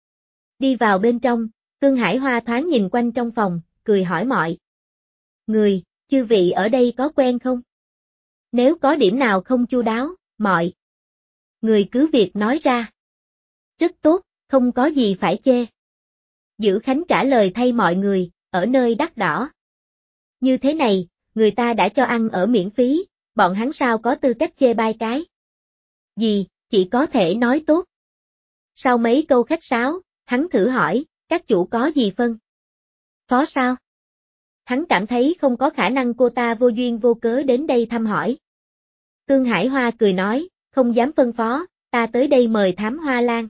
Đi vào bên trong, Tương Hải Hoa thoáng nhìn quanh trong phòng, cười hỏi mọi người, chư vị ở đây có quen không? Nếu có điểm nào không chu đáo, mọi người cứ việc nói ra. Rất tốt, không có gì phải chê. Dữ Khánh trả lời thay mọi người, ở nơi đắt đỏ như thế này, người ta đã cho ăn ở miễn phí, bọn hắn sao có tư cách chê bai cái gì, chỉ có thể nói tốt. Sau mấy câu khách sáo, Hắn thử hỏi, các chủ có gì phân phó sao? Hắn cảm thấy không có khả năng cô ta vô duyên vô cớ đến đây thăm hỏi. Tương Hải Hoa cười nói, không dám phân phó, ta tới đây mời Thám Hoa Lan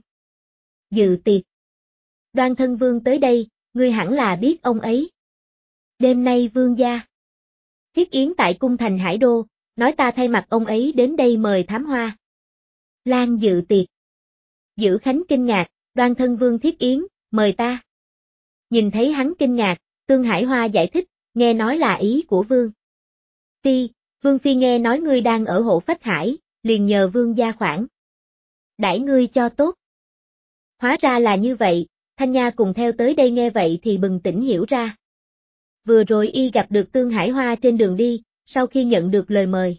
dự tiệc. Đoan Thân Vương tới đây, ngươi hẳn là biết ông ấy. Đêm nay vương gia thiết yến tại cung thành Hải Đô, nói ta thay mặt ông ấy đến đây mời Thám Hoa Lan dự tiệc. Dữ Khánh kinh ngạc, Đoan Thân Vương thiết yến, mời ta. Nhìn thấy hắn kinh ngạc, Tương Hải Hoa giải thích, nghe nói là ý của vương Vương Phi nghe nói ngươi đang ở Hộ Phách Hải, liền nhờ vương gia khoản đãi ngươi cho tốt. Hóa ra là như vậy, Thanh Nha cùng theo tới đây nghe vậy thì bừng tỉnh hiểu ra. Vừa rồi y gặp được Tương Hải Hoa trên đường đi, sau khi nhận được lời mời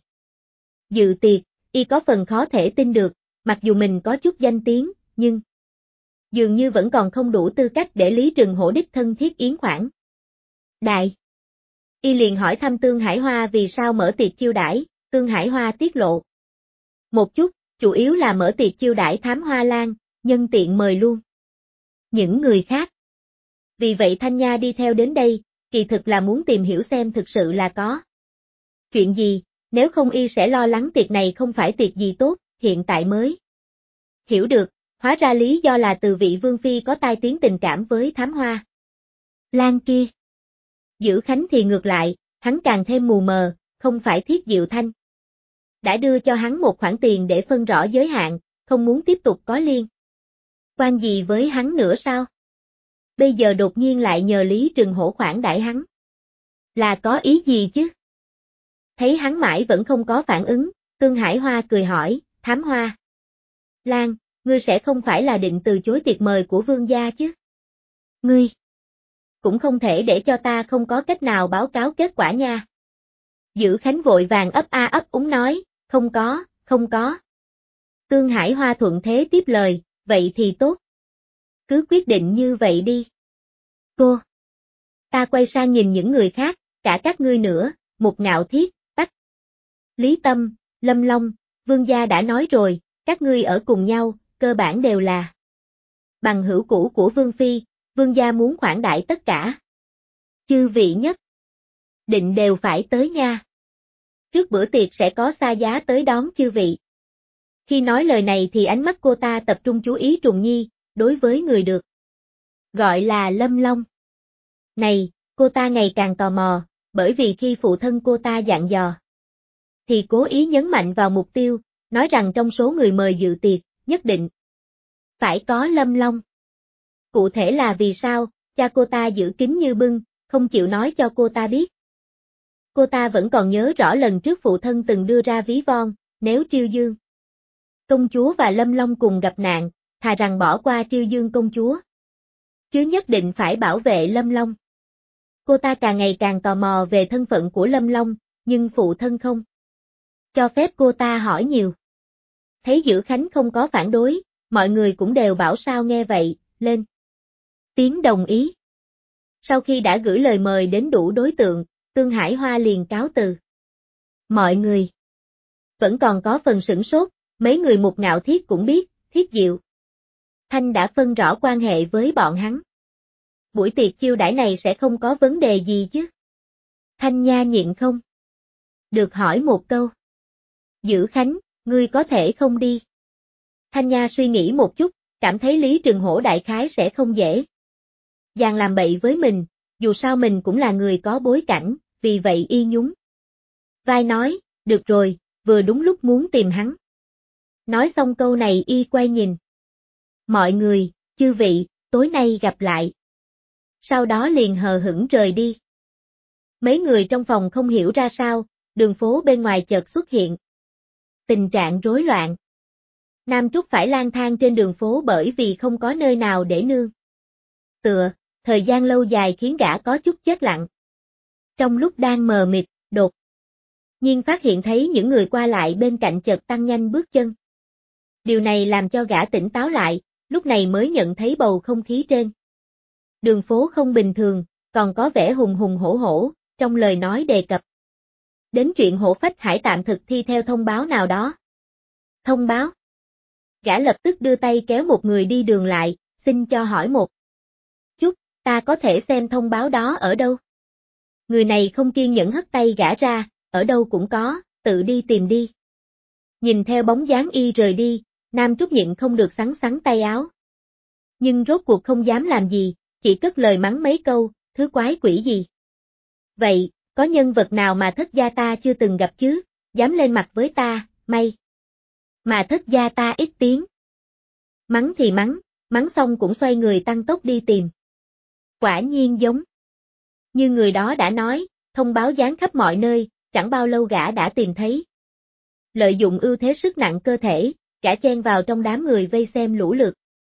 dự tiệc, y có phần khó thể tin được, mặc dù mình có chút danh tiếng, nhưng dường như vẫn còn không đủ tư cách để Lý Trừng Hổ đích thân thiết yến khoản đại. Y liền hỏi thăm Tương Hải Hoa vì sao mở tiệc chiêu đãi, Tương Hải Hoa tiết lộ một chút, chủ yếu là mở tiệc chiêu đãi Thám Hoa Lan, nhân tiện mời luôn những người khác. Vì vậy Thanh Nha đi theo đến đây, kỳ thực là muốn tìm hiểu xem thực sự là có chuyện gì, nếu không y sẽ lo lắng tiệc này không phải tiệc gì tốt, hiện tại mới hiểu được, hóa ra lý do là từ vị Vương Phi có tai tiếng tình cảm với Thám Hoa Lan kia. Dữ Khánh thì ngược lại, hắn càng thêm mù mờ, không phải Thiết Diệu Thanh đã đưa cho hắn một khoản tiền để phân rõ giới hạn, không muốn tiếp tục có liên quan gì với hắn nữa sao? Bây giờ đột nhiên lại nhờ Lý Trừng Hổ khoản đãi hắn. Là có ý gì chứ? Thấy hắn mãi vẫn không có phản ứng, Tương Hải Hoa cười hỏi, Thám Hoa Lan, ngươi sẽ không phải là định từ chối tiệc mời của vương gia chứ? Ngươi cũng không thể để cho ta không có cách nào báo cáo kết quả nha. Dữ Khánh vội vàng ấp a ấp úng nói, không có. Tương Hải Hoa thuận thế tiếp lời, vậy thì tốt. Cứ quyết định như vậy đi. Ta quay sang nhìn những người khác, cả các ngươi nữa, Mục Ngạo Thiết, Bách Lý Tâm, Lâm Long, vương gia đã nói rồi, các ngươi ở cùng nhau, cơ bản đều là bằng hữu cũ của Vương Phi, vương gia muốn khoản đãi tất cả. Chư vị nhất định đều phải tới nha. Trước bữa tiệc sẽ có xa giá tới đón chư vị. Khi nói lời này thì ánh mắt cô ta tập trung chú ý Trùng Nhi, đối với người được gọi là Lâm Long này, cô ta ngày càng tò mò, bởi vì khi phụ thân cô ta dặn dò, thì cố ý nhấn mạnh vào mục tiêu, nói rằng trong số người mời dự tiệc, nhất định phải có Lâm Long. Cụ thể là vì sao, cha cô ta giữ kín như bưng, không chịu nói cho cô ta biết. Cô ta vẫn còn nhớ rõ lần trước phụ thân từng đưa ra ví von, nếu Triêu Dương công chúa và Lâm Long cùng gặp nạn, thà rằng bỏ qua Triêu Dương công chúa, chứ nhất định phải bảo vệ Lâm Long. Cô ta càng ngày càng tò mò về thân phận của Lâm Long, nhưng phụ thân không cho phép cô ta hỏi nhiều. Thấy Dữ Khánh không có phản đối, mọi người cũng đều bảo sao nghe vậy, lên tiếng đồng ý. Sau khi đã gửi lời mời đến đủ đối tượng, Tương Hải Hoa liền cáo từ. Mọi người vẫn còn có phần sửng sốt, mấy người Mục Ngạo Thiết cũng biết, Thiết Diệu Thanh đã phân rõ quan hệ với bọn hắn. Buổi tiệc chiêu đãi này sẽ không có vấn đề gì chứ? Thanh Nha nhịn không được hỏi một câu. Dữ Khánh, ngươi có thể không đi. Thanh Nha suy nghĩ một chút, cảm thấy Lý Trừng Hổ đại khái sẽ không dễ dàng làm bậy với mình, dù sao mình cũng là người có bối cảnh, vì vậy y nhún vai nói, được rồi, vừa đúng lúc muốn tìm hắn. Nói xong câu này y quay nhìn mọi người, chư vị, tối nay gặp lại. Sau đó liền hờ hững rời đi. Mấy người trong phòng không hiểu ra sao, đường phố bên ngoài chợt xuất hiện tình trạng rối loạn. Nam Trúc phải lang thang trên đường phố bởi vì không có nơi nào để nương tựa, thời gian lâu dài khiến gã có chút chết lặng. Trong lúc đang mờ mịt, đột nhiên phát hiện thấy những người qua lại bên cạnh chợt tăng nhanh bước chân. Điều này làm cho gã tỉnh táo lại, lúc này mới nhận thấy bầu không khí trên đường phố không bình thường, còn có vẻ hùng hùng hổ hổ, trong lời nói đề cập đến chuyện Hổ Phách Hải tạm thực thi theo thông báo nào đó. Thông báo? Gã lập tức đưa tay kéo một người đi đường lại, xin cho hỏi một chút, ta có thể xem thông báo đó ở đâu? Người này không kiên nhẫn hất tay gã ra, ở đâu cũng có, tự đi tìm đi. Nhìn theo bóng dáng y rời đi, Nam Trúc nhịn không được sắn sắn tay áo. Nhưng rốt cuộc không dám làm gì, chỉ cất lời mắng mấy câu, thứ quái quỷ gì. Vậy, có nhân vật nào mà thất gia ta chưa từng gặp chứ, dám lên mặt với ta, may. Mà thất gia ta ít tiếng. Mắng thì mắng xong cũng xoay người tăng tốc đi tìm. Quả nhiên giống. Như người đó đã nói, thông báo dán khắp mọi nơi, chẳng bao lâu gã đã tìm thấy. Lợi dụng ưu thế sức nặng cơ thể, gã chen vào trong đám người vây xem lũ lượt.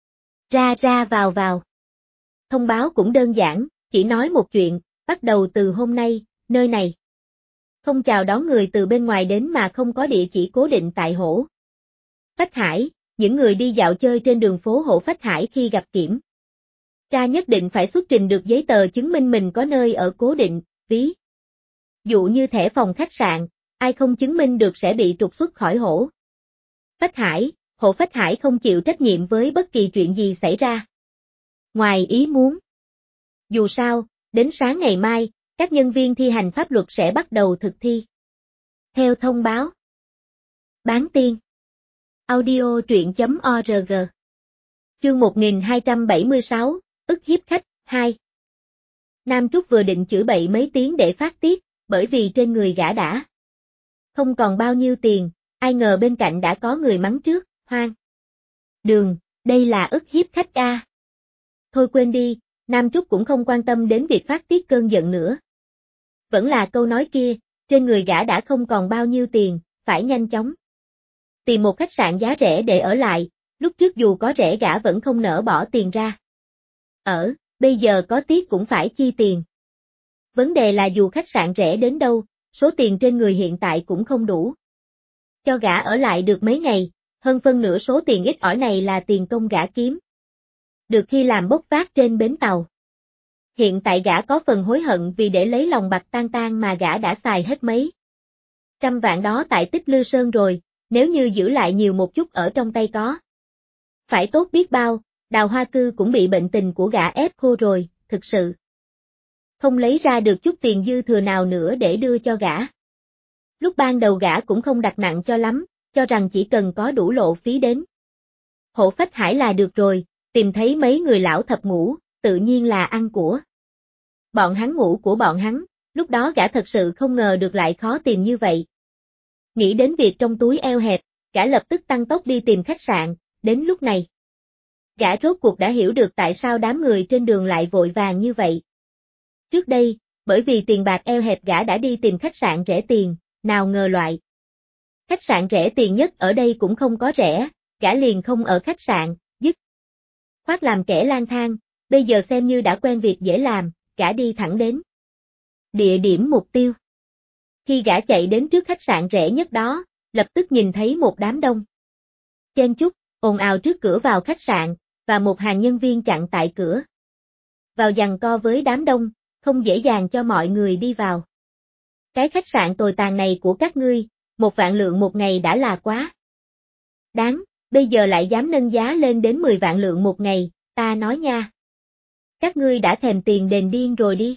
Ra ra vào vào. Thông báo cũng đơn giản, chỉ nói một chuyện, bắt đầu từ hôm nay, nơi này. Không chào đón người từ bên ngoài đến mà không có địa chỉ cố định tại Hổ Phách Hải, những người đi dạo chơi trên đường phố Hổ Phách Hải khi gặp kiểm tra nhất định phải xuất trình được giấy tờ chứng minh mình có nơi ở cố định, ví dụ như thẻ phòng khách sạn, ai không chứng minh được sẽ bị trục xuất khỏi Hổ Phách Hải. Hổ Phách Hải không chịu trách nhiệm với bất kỳ chuyện gì xảy ra ngoài ý muốn. Dù sao, đến sáng ngày mai, các nhân viên thi hành pháp luật sẽ bắt đầu thực thi. Theo thông báo. Bán tiên. Audio truyện.org. Chương 1276, ức hiếp khách, 2. Nam Trúc vừa định chửi bậy mấy tiếng để phát tiết, bởi vì trên người gã đã không còn bao nhiêu tiền, ai ngờ bên cạnh đã có người mắng trước, hoang. Đường, đây là ức hiếp khách a. Thôi quên đi, Nam Trúc cũng không quan tâm đến việc phát tiết cơn giận nữa. Vẫn là câu nói kia, trên người gã đã không còn bao nhiêu tiền, phải nhanh chóng tìm một khách sạn giá rẻ để ở lại, lúc trước dù có rẻ gã vẫn không nỡ bỏ tiền ra. Bây giờ có tiếc cũng phải chi tiền. Vấn đề là dù khách sạn rẻ đến đâu, số tiền trên người hiện tại cũng không đủ cho gã ở lại được mấy ngày, hơn phân nửa số tiền ít ỏi này là tiền công gã kiếm được khi làm bốc vác trên bến tàu. Hiện tại gã có phần hối hận vì để lấy lòng bạc tan tan mà gã đã xài hết mấy trăm vạn đó tại Tích Lư Sơn rồi, nếu như giữ lại nhiều một chút ở trong tay có phải tốt biết bao. Đào Hoa Cư cũng bị bệnh tình của gã ép khô rồi, thực sự không lấy ra được chút tiền dư thừa nào nữa để đưa cho gã. Lúc ban đầu gã cũng không đặt nặng cho lắm, cho rằng chỉ cần có đủ lộ phí đến Hổ Phách Hải là được rồi, tìm thấy mấy người lão thập ngũ, tự nhiên là ăn của bọn hắn ngủ của bọn hắn, lúc đó gã thật sự không ngờ được lại khó tìm như vậy. Nghĩ đến việc trong túi eo hẹp, gã lập tức tăng tốc đi tìm khách sạn, đến lúc này gã rốt cuộc đã hiểu được tại sao đám người trên đường lại vội vàng như vậy. Trước đây, bởi vì tiền bạc eo hẹp gã đã đi tìm khách sạn rẻ tiền, nào ngờ loại khách sạn rẻ tiền nhất ở đây cũng không có rẻ, gã liền không ở khách sạn, dứt khoát làm kẻ lang thang, bây giờ xem như đã quen việc dễ làm, gã đi thẳng đến địa điểm mục tiêu. Khi gã chạy đến trước khách sạn rẻ nhất đó, lập tức nhìn thấy một đám đông chen chúc, ồn ào trước cửa vào khách sạn, và một hàng nhân viên chặn tại cửa. Vào giằng co với đám đông, không dễ dàng cho mọi người đi vào. Cái khách sạn tồi tàn này của các ngươi, 1 vạn lượng một ngày đã là quá đáng, bây giờ lại dám nâng giá lên đến 10 vạn lượng một ngày, ta nói nha. Các ngươi đã thèm tiền đền điên rồi đi.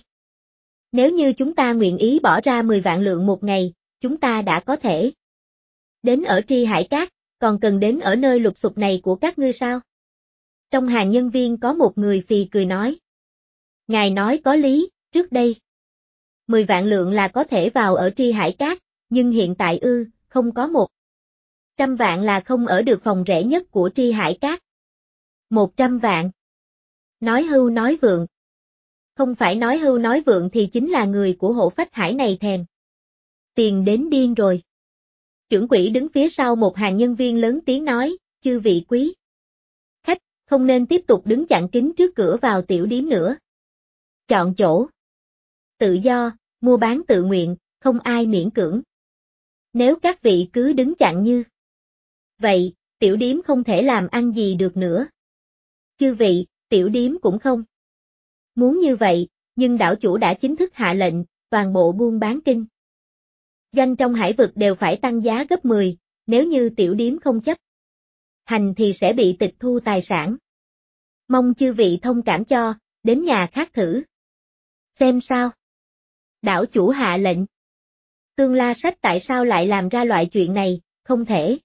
Nếu như chúng ta nguyện ý bỏ ra 10 vạn lượng một ngày, chúng ta đã có thể đến ở Tri Hải Cát, còn cần đến ở nơi lục sục này của các ngươi sao? Trong hàng nhân viên có một người phì cười nói. Ngài nói có lý, trước đây 10 vạn lượng là có thể vào ở Tri Hải Cát, nhưng hiện tại không có 100 vạn là không ở được phòng rẻ nhất của Tri Hải Cát. 100 vạn. Nói hưu nói vượng. Không phải nói hưu nói vượng thì chính là người của Hổ Phách Hải này thèm tiền đến điên rồi. Trưởng quỹ đứng phía sau một hàng nhân viên lớn tiếng nói, chư vị quý khách, không nên tiếp tục đứng chặn kín trước cửa vào tiểu điếm nữa. Chọn chỗ tự do, mua bán tự nguyện, không ai miễn cưỡng. Nếu các vị cứ đứng chặn như vậy, tiểu điếm không thể làm ăn gì được nữa. Chư vị, tiểu điếm cũng không muốn như vậy, nhưng đảo chủ đã chính thức hạ lệnh, toàn bộ buôn bán kinh doanh trong hải vực đều phải tăng giá gấp 10, nếu như tiểu điếm không chấp hành thì sẽ bị tịch thu tài sản. Mong chư vị thông cảm cho, đến nhà khác thử. Xem sao? Đảo chủ hạ lệnh. Tương La Sách tại sao lại làm ra loại chuyện này, không thể.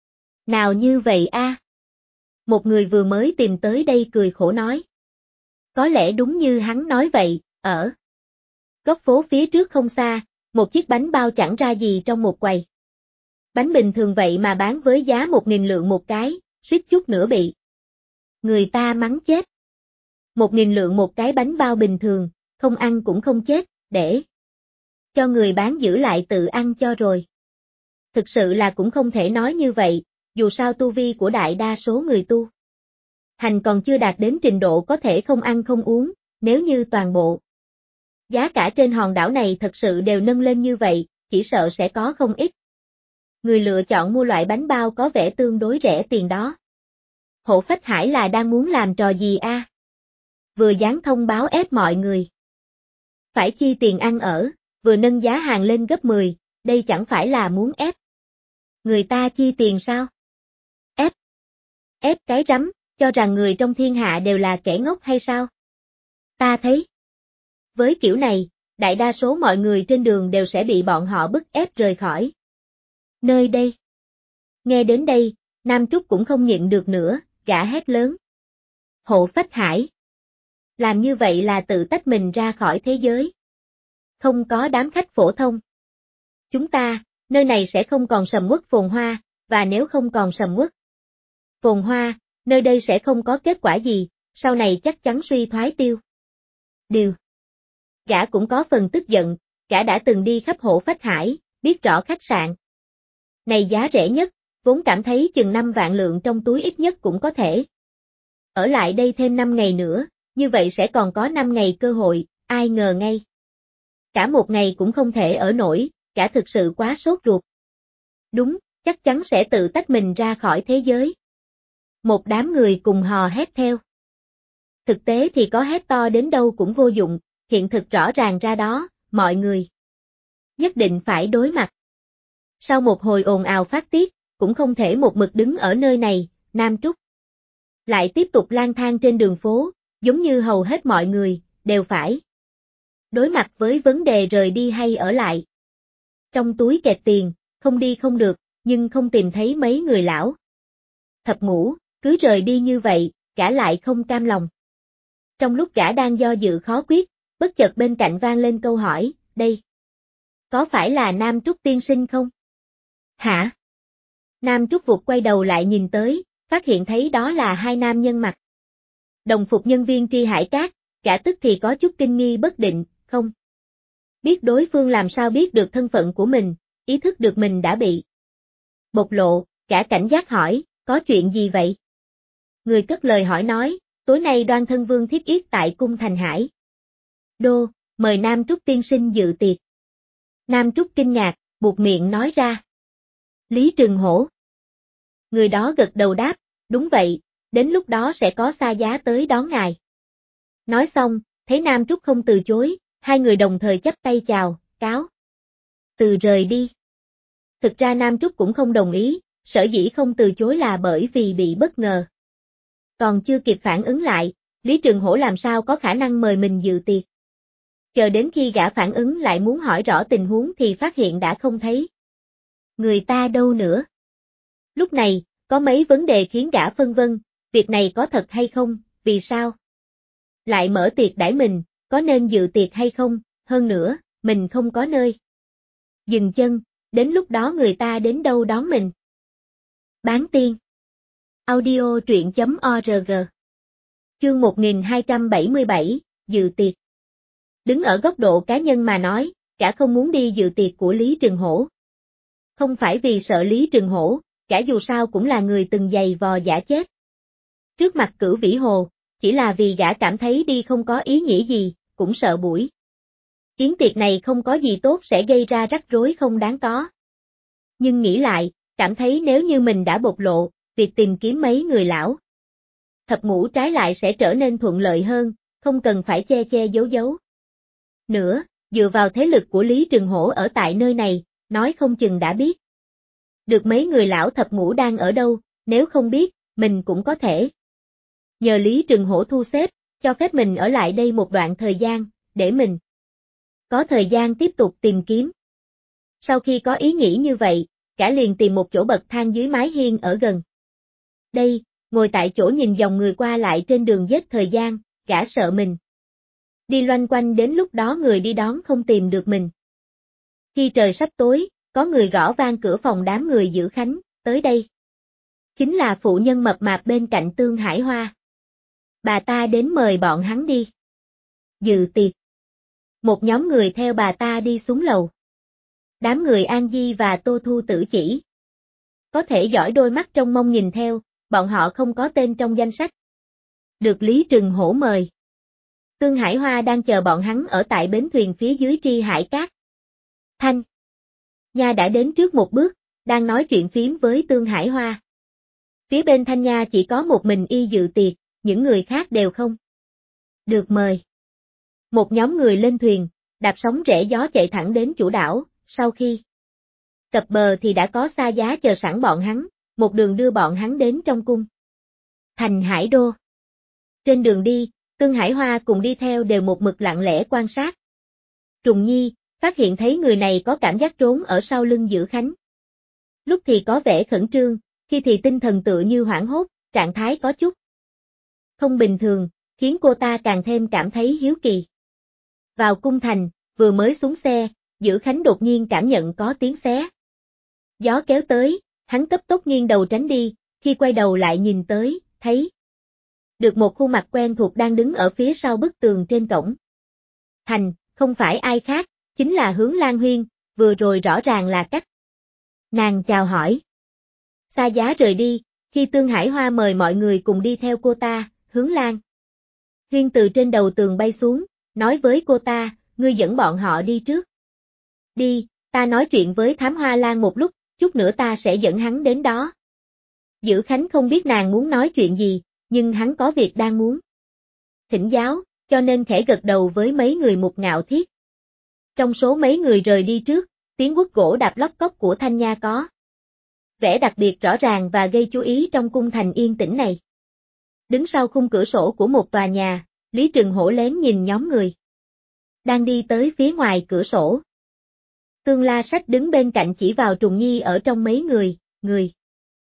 Nào như vậy a? Một người vừa mới tìm tới đây cười khổ nói. Có lẽ đúng như hắn nói vậy, ở góc phố phía trước không xa, một chiếc bánh bao chẳng ra gì trong một quầy. Bánh bình thường vậy mà bán với giá 1.000 lượng một cái, suýt chút nữa bị người ta mắng chết. 1.000 lượng một cái bánh bao bình thường, không ăn cũng không chết, để cho người bán giữ lại tự ăn cho rồi. Thực sự là cũng không thể nói như vậy, dù sao tu vi của đại đa số người tu hành còn chưa đạt đến trình độ có thể không ăn không uống, nếu như toàn bộ giá cả trên hòn đảo này thật sự đều nâng lên như vậy, chỉ sợ sẽ có không ít người lựa chọn mua loại bánh bao có vẻ tương đối rẻ tiền đó. Hộ Phách Hải là đang muốn làm trò gì a? Vừa dán thông báo ép mọi người phải chi tiền ăn ở, vừa nâng giá hàng lên gấp 10, đây chẳng phải là muốn ép người ta chi tiền sao? Ép? Ép cái rắm, cho rằng người trong thiên hạ đều là kẻ ngốc hay sao? Ta thấy, với kiểu này, đại đa số mọi người trên đường đều sẽ bị bọn họ bức ép rời khỏi nơi đây. Nghe đến đây, Nam Trúc cũng không nhịn được nữa, gã hét lớn. Hộ Phách Hải! Làm như vậy là tự tách mình ra khỏi thế giới. Không có đám khách phổ thông. Chúng ta, nơi này sẽ không còn sầm uất phồn hoa, và nếu không còn sầm uất phồn hoa, nơi đây sẽ không có kết quả gì, sau này chắc chắn suy thoái tiêu. Điều. Gã cũng có phần tức giận, gã đã từng đi khắp Hộ Phách Hải, biết rõ khách sạn này giá rẻ nhất, vốn cảm thấy chừng 5 vạn lượng trong túi ít nhất cũng có thể ở lại đây thêm 5 ngày nữa, như vậy sẽ còn có 5 ngày cơ hội, ai ngờ ngay. Cả một ngày cũng không thể ở nổi, cả thực sự quá sốt ruột. Đúng, chắc chắn sẽ tự tách mình ra khỏi thế giới. Một đám người cùng hò hét theo. Thực tế thì có hét to đến đâu cũng vô dụng, hiện thực rõ ràng ra đó, mọi người nhất định phải đối mặt. Sau một hồi ồn ào phát tiết, cũng không thể một mực đứng ở nơi này, Nam Trúc lại tiếp tục lang thang trên đường phố, giống như hầu hết mọi người, đều phải đối mặt với vấn đề rời đi hay ở lại. Trong túi kẹt tiền, không đi không được, nhưng không tìm thấy mấy người lão Thập Ngũ, cứ rời đi như vậy, gã lại không cam lòng. Trong lúc gã đang do dự khó quyết, bất chợt bên cạnh vang lên câu hỏi, đây có phải là Nam Trúc tiên sinh không? Hả? Nam Trúc vụt quay đầu lại nhìn tới, phát hiện thấy đó là hai nam nhân mặc đồng phục nhân viên Tri Hải Cát, gã tức thì có chút kinh nghi bất định, không biết đối phương làm sao biết được thân phận của mình, ý thức được mình đã bị bộc lộ, gã cảnh giác hỏi, có chuyện gì vậy? Người cất lời hỏi nói, tối nay Đoan Thân Vương thiết yết tại cung Thành Hải Đô, mời Nam Trúc tiên sinh dự tiệc. Nam Trúc kinh ngạc, buột miệng nói ra. Lý Trừng Hổ. Người đó gật đầu đáp, đúng vậy, đến lúc đó sẽ có xa giá tới đón ngài. Nói xong, thấy Nam Trúc không từ chối, hai người đồng thời chắp tay chào, cáo từ rời đi. Thực ra Nam Trúc cũng không đồng ý, sở dĩ không từ chối là bởi vì bị bất ngờ. Còn chưa kịp phản ứng lại, Lý Trường Hổ làm sao có khả năng mời mình dự tiệc. Chờ đến khi gã phản ứng lại muốn hỏi rõ tình huống thì phát hiện đã không thấy người ta đâu nữa. Lúc này, có mấy vấn đề khiến gã phân vân, việc này có thật hay không, vì sao lại mở tiệc đãi mình, có nên dự tiệc hay không, hơn nữa, mình không có nơi dừng chân, đến lúc đó người ta đến đâu đón mình. Bán tiên. Audio truyện.org. Chương 1277, dự tiệc. Đứng ở góc độ cá nhân mà nói, gã không muốn đi dự tiệc của Lý Trừng Hổ. Không phải vì sợ Lý Trừng Hổ, gã dù sao cũng là người từng giày vò giả chết trước mặt Cửu Vĩ Hồ, chỉ là vì gã cảm thấy đi không có ý nghĩa gì, cũng sợ buổi yến tiệc này không có gì tốt sẽ gây ra rắc rối không đáng có. Nhưng nghĩ lại, cảm thấy nếu như mình đã bộc lộ, việc tìm kiếm mấy người lão Thập Ngũ trái lại sẽ trở nên thuận lợi hơn, không cần phải che che giấu giấu. Nữa, dựa vào thế lực của Lý Trừng Hổ ở tại nơi này, nói không chừng đã biết được mấy người lão Thập Ngũ đang ở đâu, nếu không biết, mình cũng có thể nhờ Lý Trừng Hổ thu xếp, cho phép mình ở lại đây một đoạn thời gian, để mình có thời gian tiếp tục tìm kiếm. Sau khi có ý nghĩ như vậy, gã liền tìm một chỗ bậc thang dưới mái hiên ở gần đây, ngồi tại chỗ nhìn dòng người qua lại trên đường giết thời gian, gã sợ mình đi loanh quanh đến lúc đó người đi đón không tìm được mình. Khi trời sắp tối, có người gõ vang cửa phòng đám người giữ khánh, tới đây. Chính là phụ nhân mập mạp bên cạnh Tương Hải Hoa. Bà ta đến mời bọn hắn đi dự tiệc. Một nhóm người theo bà ta đi xuống lầu. Đám người An Di và Tô Thu Tử chỉ có thể dõi đôi mắt trong mong nhìn theo, bọn họ không có tên trong danh sách. Được Lý Trừng Hổ mời. Tương Hải Hoa đang chờ bọn hắn ở tại bến thuyền phía dưới Tri Hải Cát. Thanh Nha đã đến trước một bước, đang nói chuyện phím với Tương Hải Hoa. Phía bên Thanh Nha chỉ có một mình y dự tiệc, những người khác đều không được mời. Một nhóm người lên thuyền, đạp sóng rẽ gió chạy thẳng đến chủ đảo, sau khi cập bờ thì đã có xa giá chờ sẵn bọn hắn, một đường đưa bọn hắn đến trong cung thành Hải Đô. Trên đường đi, Tương Hải Hoa cùng đi theo đều một mực lặng lẽ quan sát. Trùng Nhi, phát hiện thấy người này có cảm giác trốn ở sau lưng Giữ Khánh. Lúc thì có vẻ khẩn trương, khi thì tinh thần tựa như hoảng hốt, trạng thái có chút không bình thường, khiến cô ta càng thêm cảm thấy hiếu kỳ. Vào cung thành, vừa mới xuống xe, Giữ Khánh đột nhiên cảm nhận có tiếng xé. Gió kéo tới, hắn cấp tốc nghiêng đầu tránh đi, khi quay đầu lại nhìn tới, thấy được một khuôn mặt quen thuộc đang đứng ở phía sau bức tường trên cổng thành, không phải ai khác, chính là Hướng Lan Huyên, vừa rồi rõ ràng là cách nàng chào hỏi. Xa giá rời đi, khi Tương Hải Hoa mời mọi người cùng đi theo cô ta, Hướng Lan Huyên từ trên đầu tường bay xuống, nói với cô ta, ngươi dẫn bọn họ đi trước. Đi, ta nói chuyện với Thám Hoa Lan một lúc, chút nữa ta sẽ dẫn hắn đến đó. Giữ Khánh không biết nàng muốn nói chuyện gì, nhưng hắn có việc đang muốn thỉnh giáo, cho nên khẽ gật đầu với mấy người Mục Ngạo Thiết. Trong số mấy người rời đi trước, tiếng guốc gỗ đạp lóc cóc của Thanh Nha có vẻ đặc biệt rõ ràng và gây chú ý trong cung thành yên tĩnh này. Đứng sau khung cửa sổ của một tòa nhà, Lý Trừng Hổ lén nhìn nhóm người đang đi tới phía ngoài cửa sổ. Tương La Sách đứng bên cạnh chỉ vào Trùng Nhi ở trong mấy người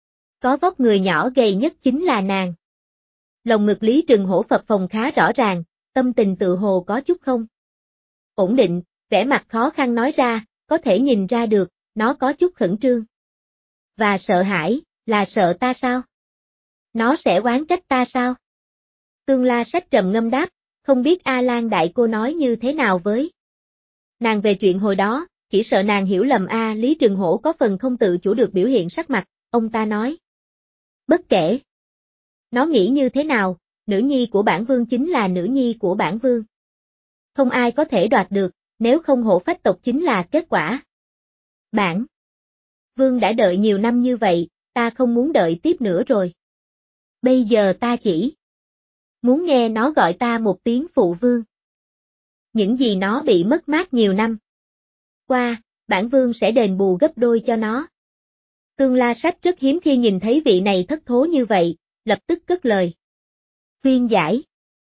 có vóc người nhỏ gầy nhất chính là nàng. Lồng ngực Lý Trừng Hổ phập phồng khá rõ ràng, tâm tình tự hồ có chút không ổn định, vẻ mặt khó khăn nói ra, có thể nhìn ra được, nó có chút khẩn trương. Và sợ hãi, là sợ ta sao? Nó sẽ oán trách ta sao? Tương La Sách trầm ngâm đáp, không biết A Lan đại cô nói như thế nào với nàng về chuyện hồi đó, chỉ sợ nàng hiểu lầm A. Lý Trừng Hổ có phần không tự chủ được biểu hiện sắc mặt, ông ta nói. Bất kể nó nghĩ như thế nào, nữ nhi của bản vương chính là nữ nhi của bản vương. Không ai có thể đoạt được, nếu không Hổ Phách tộc chính là kết quả. Bản vương đã đợi nhiều năm như vậy, ta không muốn đợi tiếp nữa rồi. Bây giờ ta chỉ muốn nghe nó gọi ta một tiếng phụ vương. Những gì nó bị mất mát nhiều năm qua, bản vương sẽ đền bù gấp đôi cho nó. Tương La Sách rất hiếm khi nhìn thấy vị này thất thố như vậy, lập tức cất lời. Khuyên giải.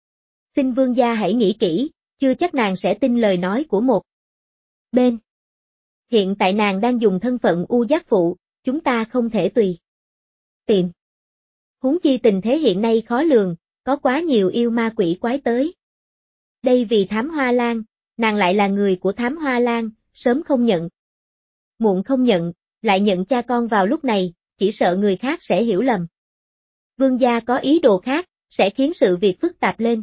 Xin vương gia hãy nghĩ kỹ, chưa chắc nàng sẽ tin lời nói của một bên. Hiện tại nàng đang dùng thân phận U Giác Phụ, chúng ta không thể tùy tiện. Huống chi tình thế hiện nay khó lường, có quá nhiều yêu ma quỷ quái tới. Đây vì Thám Hoa Lan, nàng lại là người của Thám Hoa Lan, sớm không nhận. Muộn không nhận, lại nhận cha con vào lúc này, chỉ sợ người khác sẽ hiểu lầm. Vương gia có ý đồ khác, sẽ khiến sự việc phức tạp lên.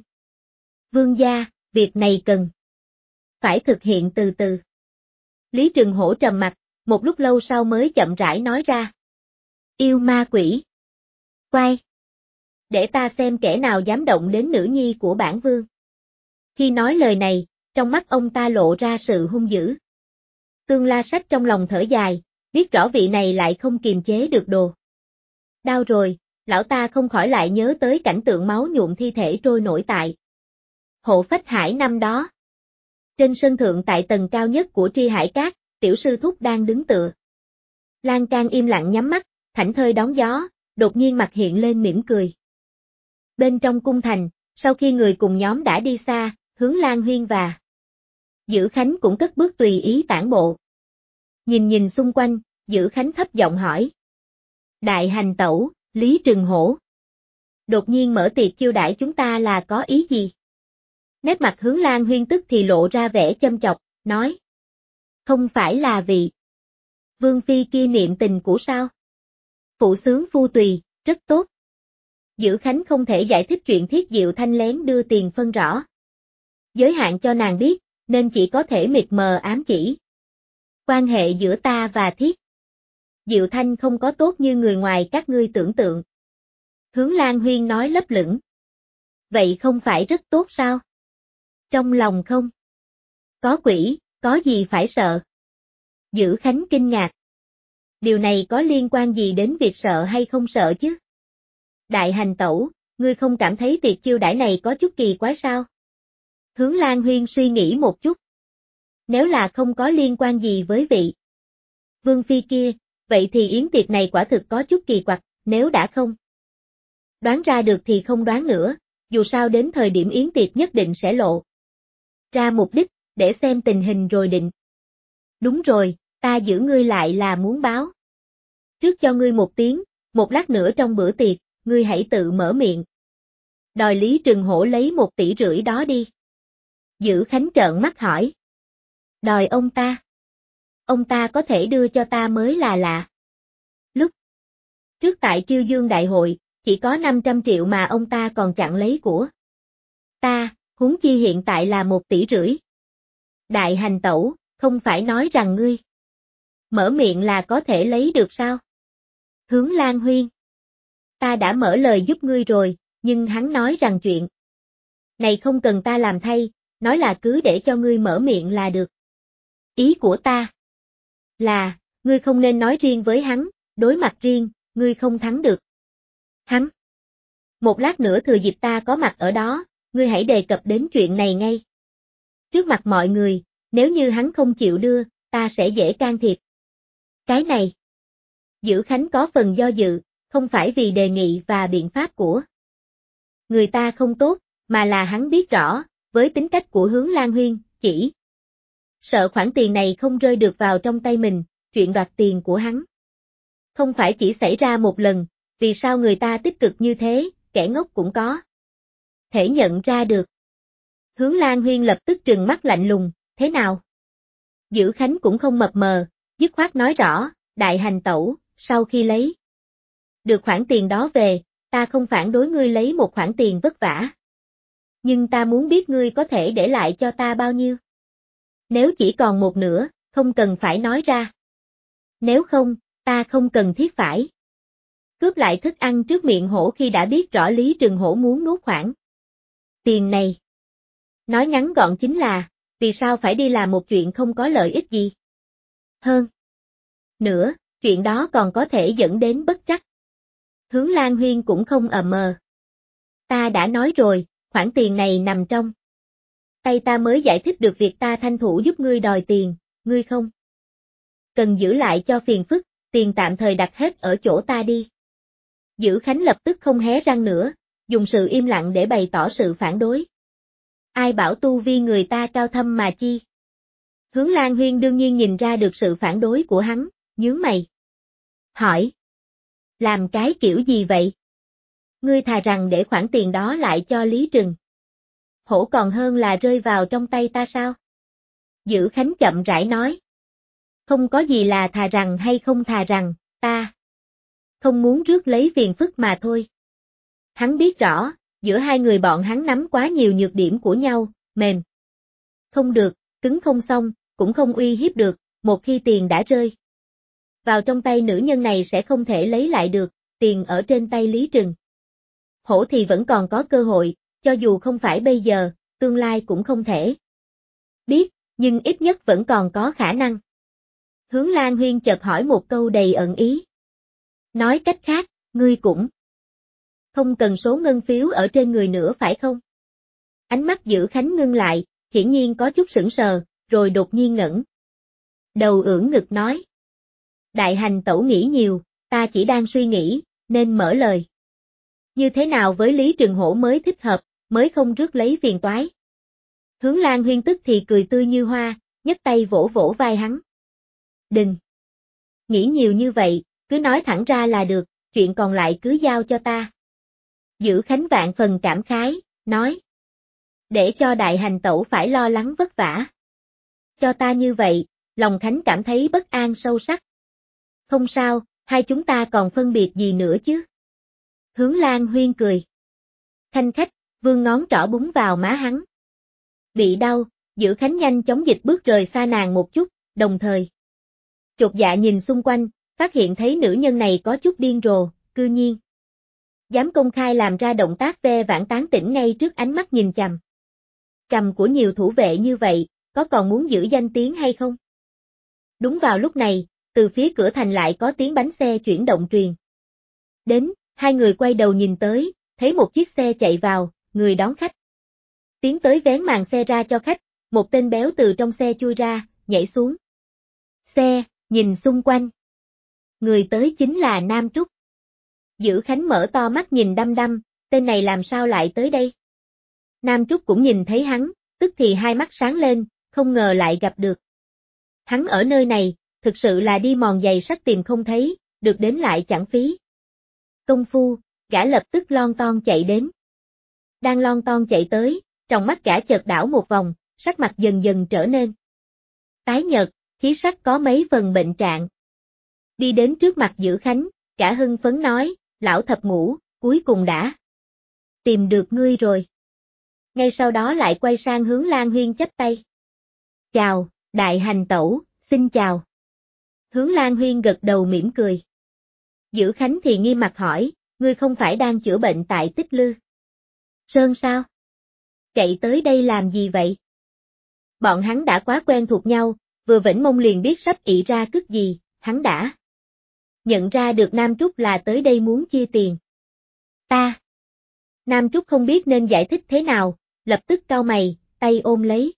Vương gia, việc này cần phải thực hiện từ từ. Lý Trừng Hổ trầm mặt, một lúc lâu sau mới chậm rãi nói ra. Yêu ma quỷ. Quay. Để ta xem kẻ nào dám động đến nữ nhi của bản vương. Khi nói lời này, trong mắt ông ta lộ ra sự hung dữ. Tương La Sách trong lòng thở dài, biết rõ vị này lại không kiềm chế được đồ. Đau rồi, lão ta không khỏi lại nhớ tới cảnh tượng máu nhuộm thi thể trôi nổi tại Hộ Phách Hải năm đó. Trên sân thượng tại tầng cao nhất của Tri Hải Cát, tiểu sư thúc đang đứng tựa. Lan Can im lặng nhắm mắt, thảnh thơi đón gió, đột nhiên mặt hiện lên mỉm cười. Bên trong cung thành, sau khi người cùng nhóm đã đi xa, Hướng Lan Huyên và Dữ Khánh cũng cất bước tùy ý tản bộ. Nhìn xung quanh, Dữ Khánh thấp giọng hỏi. Đại hành tẩu, Lý Trừng Hổ. Đột nhiên mở tiệc chiêu đãi chúng ta là có ý gì? Nét mặt Hướng Lan Huyên tức thì lộ ra vẻ châm chọc, nói. Không phải là vì Vương Phi kia niệm tình cũ sao? Phụ sướng phu tùy, rất tốt. Dữ Khánh không thể giải thích chuyện Thiết Diệu Thanh lén đưa tiền phân rõ giới hạn cho nàng biết, nên chỉ có thể mịt mờ ám chỉ. Quan hệ giữa ta và Thiết Diệu Thanh không có tốt như người ngoài các ngươi tưởng tượng. Hướng Lan Huyên nói lấp lửng. Vậy không phải rất tốt sao? Trong lòng không có quỷ, có gì phải sợ? Dữ Khánh kinh ngạc. Điều này có liên quan gì đến việc sợ hay không sợ chứ? Đại hành tẩu, ngươi không cảm thấy tiệc chiêu đãi này có chút kỳ quái sao? Hướng Lan Huyên suy nghĩ một chút. Nếu là không có liên quan gì với vị Vương Phi kia, vậy thì yến tiệc này quả thực có chút kỳ quặc, nếu đã không đoán ra được thì không đoán nữa, dù sao đến thời điểm yến tiệc nhất định sẽ lộ ra mục đích, để xem tình hình rồi định. Đúng rồi, ta giữ ngươi lại là muốn báo trước cho ngươi một tiếng, một lát nữa trong bữa tiệc, ngươi hãy tự mở miệng. Đòi Lý Trừng Hổ lấy 1,5 tỷ đó đi. Dữ Khánh trợn mắt hỏi. Đòi ông ta? Ông ta có thể đưa cho ta mới là lạ. Lúc trước tại Triêu Dương Đại hội, chỉ có 500 triệu mà ông ta còn chặn lấy của ta, huống chi hiện tại là 1,5 tỷ. Đại hành tẩu, không phải nói rằng ngươi mở miệng là có thể lấy được sao? Hướng Lan Huyên. Ta đã mở lời giúp ngươi rồi, nhưng hắn nói rằng chuyện này không cần ta làm thay, nói là cứ để cho ngươi mở miệng là được. Ý của ta là, ngươi không nên nói riêng với hắn, đối mặt riêng, ngươi không thắng được hắn. Một lát nữa thừa dịp ta có mặt ở đó, ngươi hãy đề cập đến chuyện này ngay trước mặt mọi người, nếu như hắn không chịu đưa, ta sẽ dễ can thiệp. Cái này, Dữ Khánh có phần do dự, không phải vì đề nghị và biện pháp của người ta không tốt, mà là hắn biết rõ, với tính cách của Hướng Lan Huyên, chỉ sợ khoản tiền này không rơi được vào trong tay mình, chuyện đoạt tiền của hắn không phải chỉ xảy ra một lần, vì sao người ta tích cực như thế, kẻ ngốc cũng có thể nhận ra được. Hướng Lan Huyên lập tức trừng mắt lạnh lùng, thế nào? Dữ Khánh cũng không mập mờ, dứt khoát nói rõ, đại hành tẩu, sau khi lấy được khoản tiền đó về, ta không phản đối ngươi lấy một khoản tiền vất vả. Nhưng ta muốn biết ngươi có thể để lại cho ta bao nhiêu. Nếu chỉ còn một nửa, không cần phải nói ra. Nếu không, ta không cần thiết phải cướp lại thức ăn trước miệng hổ khi đã biết rõ Lý Trừng Hổ muốn nuốt khoản tiền này. Nói ngắn gọn chính là, vì sao phải đi làm một chuyện không có lợi ích gì? Hơn nữa, chuyện đó còn có thể dẫn đến bất trắc. Hướng Lan Huyên cũng không mờ. Ta đã nói rồi, khoản tiền này nằm trong tay ta mới giải thích được việc ta tranh thủ giúp ngươi đòi tiền, ngươi không cần giữ lại cho phiền phức, tiền tạm thời đặt hết ở chỗ ta đi. Dữ Khánh lập tức không hé răng nữa, dùng sự im lặng để bày tỏ sự phản đối. Ai bảo tu vi người ta cao thâm mà chi? Hướng Lan Huyên đương nhiên nhìn ra được sự phản đối của hắn, nhướng mày. Hỏi. Làm cái kiểu gì vậy? Ngươi thà rằng để khoản tiền đó lại cho Lý Trừng Hổ còn hơn là rơi vào trong tay ta sao? Dữ Khánh chậm rãi nói. Không có gì là thà rằng hay không thà rằng, ta không muốn rước lấy phiền phức mà thôi. Hắn biết rõ, giữa hai người bọn hắn nắm quá nhiều nhược điểm của nhau, mềm không được, cứng không xong, cũng không uy hiếp được, một khi tiền đã rơi vào trong tay nữ nhân này sẽ không thể lấy lại được, tiền ở trên tay Lý Trừng Hổ thì vẫn còn có cơ hội, cho dù không phải bây giờ, tương lai cũng không thể biết, nhưng ít nhất vẫn còn có khả năng. Hướng Lan Huyên chợt hỏi một câu đầy ẩn ý. Nói cách khác, ngươi cũng không cần số ngân phiếu ở trên người nữa phải không? Ánh mắt Dữ Khánh ngưng lại, hiển nhiên có chút sững sờ, rồi đột nhiên ngẩng đầu ưỡn ngực nói. Đại hành tẩu nghĩ nhiều, ta chỉ đang suy nghĩ, nên mở lời Như thế nào với Lý Trừng Hổ mới thích hợp, mới không rước lấy phiền toái. Hướng Lan Huyên tức thì cười tươi như hoa, nhấc tay vỗ vỗ vai hắn. Đừng nghĩ nhiều như vậy, cứ nói thẳng ra là được, chuyện còn lại cứ giao cho ta. Dữ Khánh vạn phần cảm khái, nói. Để cho đại hành tẩu phải lo lắng vất vả. Cho ta như vậy, lòng Khánh cảm thấy bất an sâu sắc. Không sao, hai chúng ta còn phân biệt gì nữa chứ? Hướng Lan Huyên cười. Khanh khách, vươn ngón trỏ búng vào má hắn. Bị đau, Dữ Khánh nhanh chóng dịch bước rời xa nàng một chút, đồng thời. Chột dạ nhìn xung quanh, phát hiện thấy nữ nhân này có chút điên rồ, cư nhiên. Dám công khai làm ra động tác ve vãn tán tỉnh ngay trước ánh mắt nhìn chằm. Cầm của nhiều thủ vệ như vậy, có còn muốn giữ danh tiếng hay không? Đúng vào lúc này, từ phía cửa thành lại có tiếng bánh xe chuyển động truyền. Đến, hai người quay đầu nhìn tới, thấy một chiếc xe chạy vào, người đón khách. Tiến tới vén màn xe ra cho khách, một tên béo từ trong xe chui ra, nhảy xuống. Xe, nhìn xung quanh. Người tới chính là Nam Trúc. Dữ Khánh mở to mắt nhìn đăm đăm, tên này làm sao lại tới đây? Nam Trúc cũng nhìn thấy hắn, tức thì hai mắt sáng lên, không ngờ lại gặp được. Hắn ở nơi này, thực sự là đi mòn giày sắt tìm không thấy, được đến lại chẳng phí. Công phu, gã lập tức lon ton chạy đến. Đang lon ton chạy tới, trong mắt gã chợt đảo một vòng, sắc mặt dần dần trở nên tái nhợt, khí sắc có mấy phần bệnh trạng. Đi đến trước mặt Dữ Khánh, gã hưng phấn nói, lão thập ngũ, cuối cùng đã tìm được ngươi rồi. Ngay sau đó lại quay sang hướng Lan Huyên chắp tay. Chào, đại hành tẩu, xin chào. Hướng Lan Huyên gật đầu mỉm cười. Dữ Khánh thì nghiêm mặt hỏi, ngươi không phải đang chữa bệnh tại Tích Lư Sơn sao? Chạy tới đây làm gì vậy? Bọn hắn đã quá quen thuộc nhau, vừa vĩnh mông liền biết sắp ị ra cứt gì, hắn đã nhận ra được Nam Trúc là tới đây muốn chia tiền. Ta. Nam Trúc không biết nên giải thích thế nào, lập tức cau mày, tay ôm lấy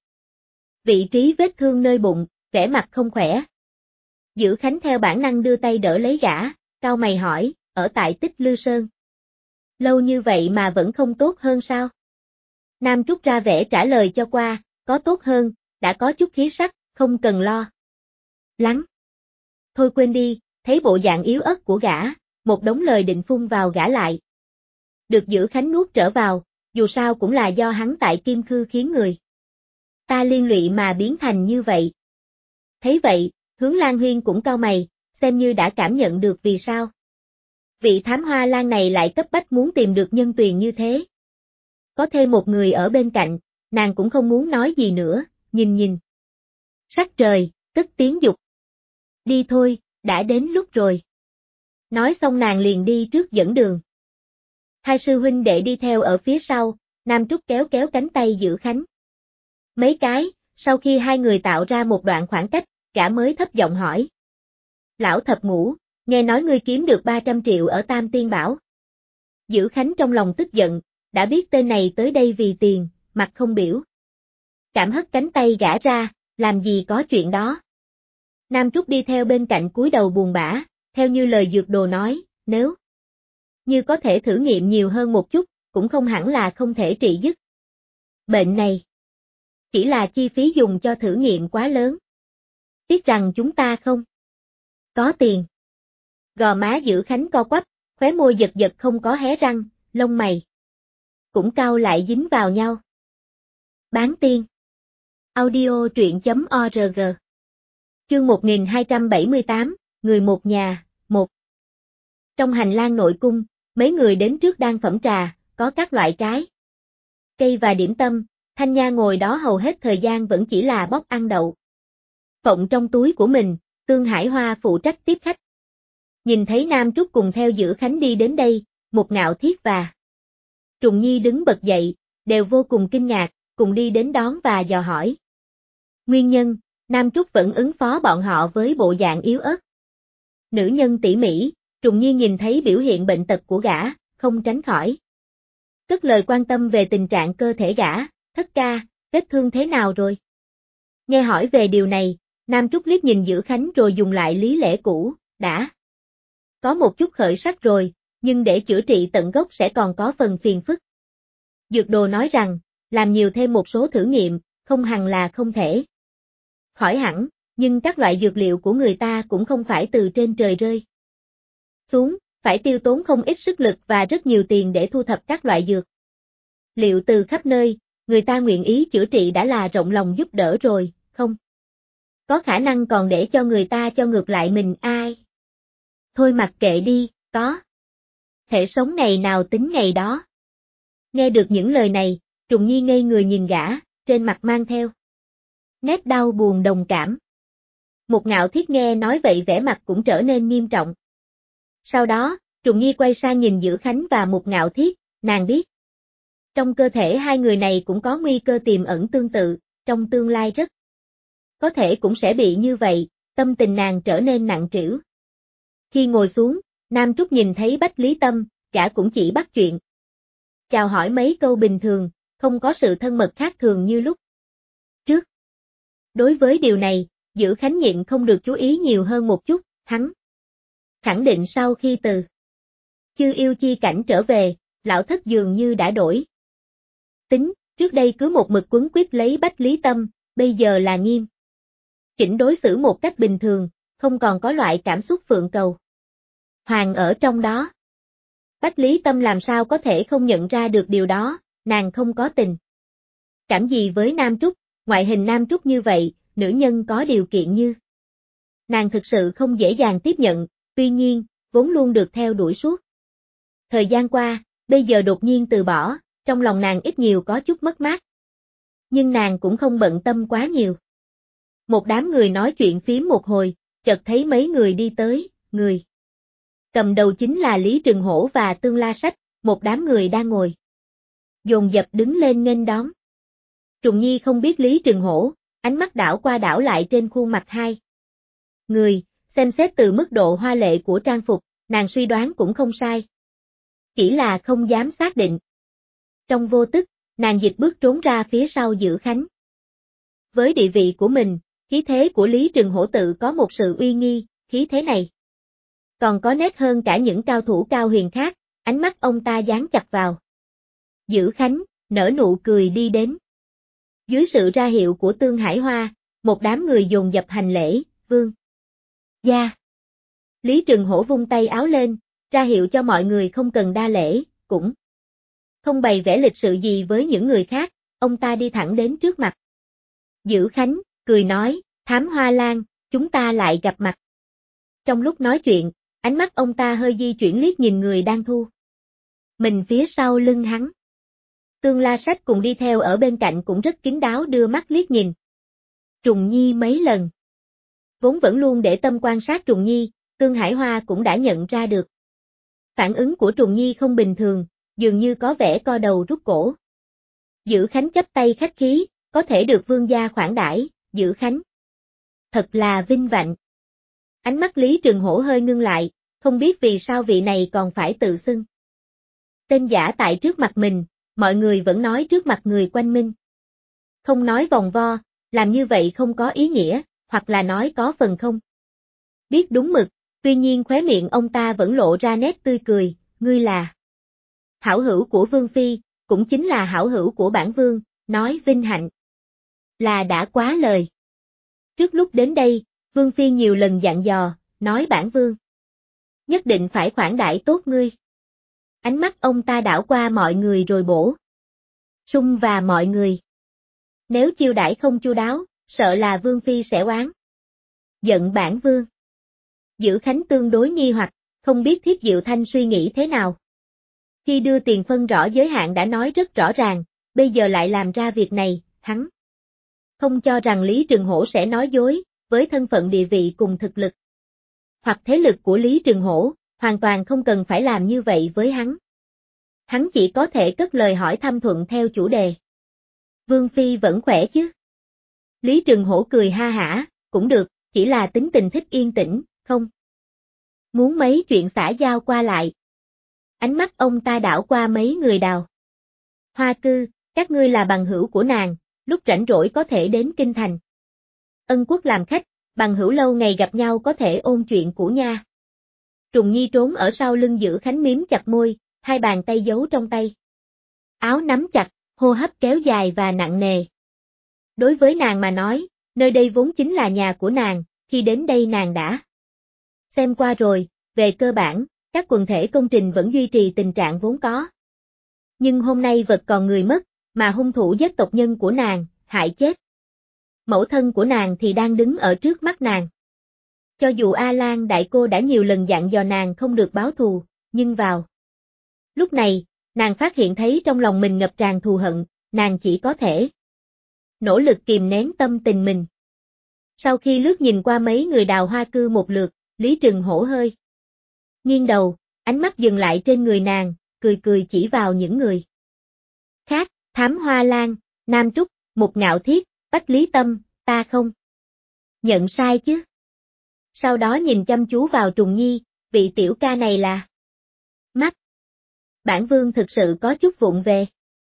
vị trí vết thương nơi bụng, vẻ mặt không khỏe. Dữ Khánh theo bản năng đưa tay đỡ lấy gã, cau mày hỏi, ở tại Tích Lư Sơn. Lâu như vậy mà vẫn không tốt hơn sao? Nam Trúc ra vẻ trả lời cho qua, có tốt hơn, đã có chút khí sắc, không cần lo lắng. Thôi quên đi, thấy bộ dạng yếu ớt của gã, một đống lời định phun vào gã lại. Được Dữ Khánh nuốt trở vào, dù sao cũng là do hắn tại Kim Khư khiến người ta liên lụy mà biến thành như vậy. Thấy vậy, Hướng Lan Huyên cũng cau mày, xem như đã cảm nhận được vì sao. Vị thám hoa lan này lại cấp bách muốn tìm được nhân tuyền như thế. Có thêm một người ở bên cạnh, nàng cũng không muốn nói gì nữa, nhìn. Sắc trời, cất tiếng dục. Đi thôi, đã đến lúc rồi. Nói xong nàng liền đi trước dẫn đường. Hai sư huynh đệ đi theo ở phía sau, Nam Trúc kéo kéo cánh tay Dữ Khánh. Mấy cái, sau khi hai người tạo ra một đoạn khoảng cách, gã mới thấp giọng hỏi. Lão thập ngũ, nghe nói ngươi kiếm được 300 triệu ở Tam Tiên Bảo. Dữ Khánh trong lòng tức giận, đã biết tên này tới đây vì tiền, mặt không biểu. Cảm hất cánh tay gã ra, làm gì có chuyện đó. Nam Trúc đi theo bên cạnh cúi đầu buồn bã, theo như lời dược đồ nói, nếu như có thể thử nghiệm nhiều hơn một chút, cũng không hẳn là không thể trị dứt. Bệnh này chỉ là chi phí dùng cho thử nghiệm quá lớn. Tiếc rằng chúng ta không có tiền. Gò má Dữ Khánh co quắp, khóe môi giật giật không có hé răng, lông mày cũng cau lại dính vào nhau. Bán tiên. Audio truyện.org. Chương 1278, người một nhà, một. Trong hành lang nội cung, mấy người đến trước đang phẩm trà, có các loại trái cây và điểm tâm, Thanh Nha ngồi đó hầu hết thời gian vẫn chỉ là bóc ăn đậu phộng trong túi của mình, Tương Hải Hoa phụ trách tiếp khách. Nhìn thấy Nam Trúc cùng theo Dữ Khánh đi đến đây, Một Ngạo Thiết và Trùng Nhi đứng bật dậy, đều vô cùng kinh ngạc, cùng đi đến đón và dò hỏi. Nguyên nhân, Nam Trúc vẫn ứng phó bọn họ với bộ dạng yếu ớt. Nữ nhân tỉ mỉ, Trùng Nhi nhìn thấy biểu hiện bệnh tật của gã, không tránh khỏi cất lời quan tâm về tình trạng cơ thể gã, Thất ca, vết thương thế nào rồi? Nghe hỏi về điều này, Nam Trúc liếc nhìn Dữ Khánh rồi dùng lại lý lẽ cũ, đã có một chút khởi sắc rồi, nhưng để chữa trị tận gốc sẽ còn có phần phiền phức. Dược đồ nói rằng, làm nhiều thêm một số thử nghiệm, không hẳn là không thể khỏi hẳn, nhưng các loại dược liệu của người ta cũng không phải từ trên trời rơi xuống, phải tiêu tốn không ít sức lực và rất nhiều tiền để thu thập các loại dược liệu từ khắp nơi, người ta nguyện ý chữa trị đã là rộng lòng giúp đỡ rồi, không có khả năng còn để cho người ta cho ngược lại mình ai. Thôi mặc kệ đi, có thể sống ngày nào tính ngày đó. Nghe được những lời này, Trùng Nhi ngây người nhìn gã, trên mặt mang theo nét đau buồn đồng cảm. Một Ngạo Thiết nghe nói vậy vẻ mặt cũng trở nên nghiêm trọng. Sau đó, Trùng Nhi quay sang nhìn Dữ Khánh và Một Ngạo Thiết, nàng biết. Trong cơ thể hai người này cũng có nguy cơ tiềm ẩn tương tự, trong tương lai rất có thể cũng sẽ bị như vậy, tâm tình nàng trở nên nặng trĩu. Khi ngồi xuống, Nam Trúc nhìn thấy Bách Lý Tâm, gã cũng chỉ bắt chuyện. Chào hỏi mấy câu bình thường, không có sự thân mật khác thường như lúc trước. Đối với điều này, Dữ Khánh nhịn không được chú ý nhiều hơn một chút, hắn khẳng định sau khi từ Chư Yêu Chi Cảnh trở về, lão thất dường như đã đổi tính, trước đây cứ một mực quấn quýt lấy Bách Lý Tâm, bây giờ là nghiêm chỉnh đối xử một cách bình thường, không còn có loại cảm xúc phượng cầu hoàng ở trong đó. Bách Lý Tâm làm sao có thể không nhận ra được điều đó, nàng không có tình cảm gì với Nam Trúc, ngoại hình Nam Trúc như vậy, nữ nhân có điều kiện như nàng thực sự không dễ dàng tiếp nhận, tuy nhiên, vốn luôn được theo đuổi suốt thời gian qua, bây giờ đột nhiên từ bỏ, trong lòng nàng ít nhiều có chút mất mát. Nhưng nàng cũng không bận tâm quá nhiều. Một đám người nói chuyện phím một hồi, chợt thấy mấy người đi tới, người cầm đầu chính là Lý Trừng Hổ và Tương La Sách, một đám người đang ngồi dồn dập đứng lên nghênh đón. Trùng Nhi không biết Lý Trừng Hổ, ánh mắt đảo qua đảo lại trên khuôn mặt hai người, xem xét từ mức độ hoa lệ của trang phục, nàng suy đoán cũng không sai. Chỉ là không dám xác định. Trong vô tức, nàng dịch bước trốn ra phía sau Dữ Khánh. Với địa vị của mình, khí thế của Lý Trừng Hổ tự có một sự uy nghi, khí thế này còn có nét hơn cả những cao thủ cao huyền khác, ánh mắt ông ta dán chặt vào Dữ Khánh, nở nụ cười đi đến. Dưới sự ra hiệu của Tương Hải Hoa, một đám người dồn dập hành lễ, vương gia. Lý Trừng Hổ vung tay áo lên, ra hiệu cho mọi người không cần đa lễ, cũng không bày vẽ lịch sự gì với những người khác, ông ta đi thẳng đến trước mặt Dữ Khánh, cười nói, Thám Hoa Lan, chúng ta lại gặp mặt. Trong lúc nói chuyện, ánh mắt ông ta hơi di chuyển liếc nhìn người đang thu mình phía sau lưng hắn. Tương La Sách cùng đi theo ở bên cạnh cũng rất kín đáo đưa mắt liếc nhìn Trùng Nhi mấy lần. Vốn vẫn luôn để tâm quan sát Trùng Nhi, Tương Hải Hoa cũng đã nhận ra được. Phản ứng của Trùng Nhi không bình thường, dường như có vẻ co đầu rút cổ. Dữ Khánh chắp tay khách khí, có thể được vương gia khoản đãi, Dữ Khánh. Thật là vinh vạnh. Ánh mắt Lý Trừng Hổ hơi ngưng lại, không biết vì sao vị này còn phải tự xưng tên giả tại trước mặt mình, mọi người vẫn nói trước mặt người quanh mình. Không nói vòng vo, làm như vậy không có ý nghĩa, hoặc là nói có phần không biết đúng mực, tuy nhiên khóe miệng ông ta vẫn lộ ra nét tươi cười, ngươi là hảo hữu của Vương Phi, cũng chính là hảo hữu của bản Vương, nói vinh hạnh là đã quá lời. Trước lúc đến đây, Vương Phi nhiều lần dặn dò, nói bản Vương nhất định phải khoản đãi tốt ngươi. Ánh mắt ông ta đảo qua mọi người rồi bổ sung và mọi người. Nếu chiêu đãi không chu đáo, sợ là Vương Phi sẽ oán giận bản Vương. Dữ Khánh tương đối nghi hoặc, không biết Thiết Diệu Thanh suy nghĩ thế nào. Khi đưa tiền phân rõ giới hạn đã nói rất rõ ràng, bây giờ lại làm ra việc này, hắn không cho rằng Lý Trừng Hổ sẽ nói dối, với thân phận địa vị cùng thực lực hoặc thế lực của Lý Trừng Hổ, hoàn toàn không cần phải làm như vậy với hắn. Hắn chỉ có thể cất lời hỏi thăm thuận theo chủ đề. Vương Phi vẫn khỏe chứ? Lý Trừng Hổ cười ha hả, cũng được, chỉ là tính tình thích yên tĩnh, không muốn mấy chuyện xã giao qua lại. Ánh mắt ông ta đảo qua mấy người Đào Hoa Cư, các ngươi là bằng hữu của nàng, lúc rảnh rỗi có thể đến kinh thành Ân Quốc làm khách, bằng hữu lâu ngày gặp nhau có thể ôn chuyện của nha. Trùng Nhi trốn ở sau lưng Dữ Khánh miếm chặt môi, hai bàn tay giấu trong tay. Áo nắm chặt, hô hấp kéo dài và nặng nề. Đối với nàng mà nói, nơi đây vốn chính là nhà của nàng, khi đến đây nàng đã xem qua rồi, về cơ bản, các quần thể công trình vẫn duy trì tình trạng vốn có. Nhưng hôm nay vật còn người mất, mà hung thủ giết tộc nhân của nàng, hại chết mẫu thân của nàng thì đang đứng ở trước mắt nàng. Cho dù A Lan đại cô đã nhiều lần dặn dò nàng không được báo thù, nhưng vào lúc này, nàng phát hiện thấy trong lòng mình ngập tràn thù hận, nàng chỉ có thể nỗ lực kìm nén tâm tình mình. Sau khi lướt nhìn qua mấy người Đào Hoa Cư một lượt, Lý Trừng Hổ hơi nghiêng đầu, ánh mắt dừng lại trên người nàng, cười cười chỉ vào những người khác, Thám Hoa Lan, Nam Trúc, Mục Ngạo Thiết, Bách Lý Tâm, ta không nhận sai chứ. Sau đó nhìn chăm chú vào Trùng Nhi, vị tiểu ca này là mắt. Bản vương thực sự có chút vụng về.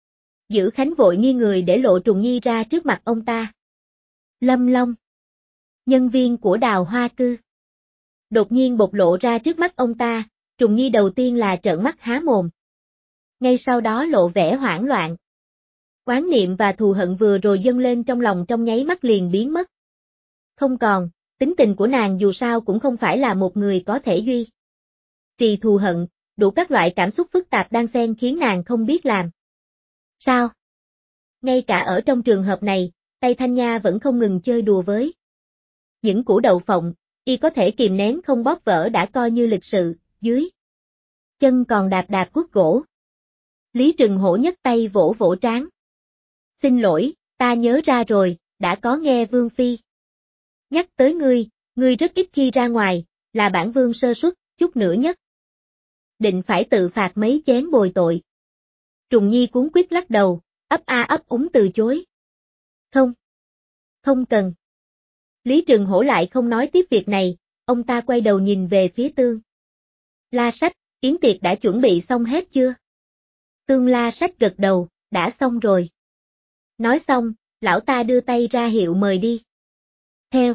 Dữ Khánh vội nghiêng người để lộ Trùng Nhi ra trước mặt ông ta. Lâm Long, nhân viên của Đào Hoa Cư. Đột nhiên bộc lộ ra trước mắt ông ta, Trùng Nhi đầu tiên là trợn mắt há mồm. Ngay sau đó lộ vẻ hoảng loạn. Oán niệm và thù hận vừa rồi dâng lên trong lòng trong nháy mắt liền biến mất. Không còn, tính tình của nàng dù sao cũng không phải là một người có thể duy trì thù hận, đủ các loại cảm xúc phức tạp đan xen khiến nàng không biết làm sao. Ngay cả ở trong trường hợp này, tay Thanh Nha vẫn không ngừng chơi đùa với những củ đậu phộng, y có thể kìm nén không bóp vỡ đã coi như lịch sự, dưới chân còn đạp đạp guốc gỗ. Lý Trừng Hổ nhấc tay vỗ vỗ trán. Xin lỗi, ta nhớ ra rồi, đã có nghe Vương Phi nhắc tới ngươi rất ít khi ra ngoài, là bản vương sơ suất, chút nữa nhất định phải tự phạt mấy chén bồi tội. Trùng Nhi cuống quýt lắc đầu, ấp a ấp úng từ chối. Không cần. Lý Trừng Hổ lại không nói tiếp việc này, ông ta quay đầu nhìn về phía Tương La Sách, yến tiệc đã chuẩn bị xong hết chưa? Tương La Sách gật đầu, đã xong rồi. Nói xong, lão ta đưa tay ra hiệu mời đi. Theo.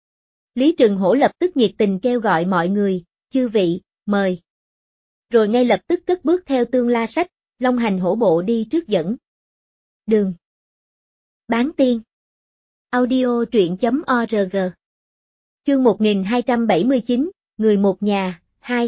Lý Trừng Hổ lập tức nhiệt tình kêu gọi mọi người, chư vị, mời. Rồi ngay lập tức cất bước theo Tương La Sách, long hành hổ bộ đi trước dẫn đường. Bán tiên. Audio truyện.org. Chương 1279, Người một nhà, 2.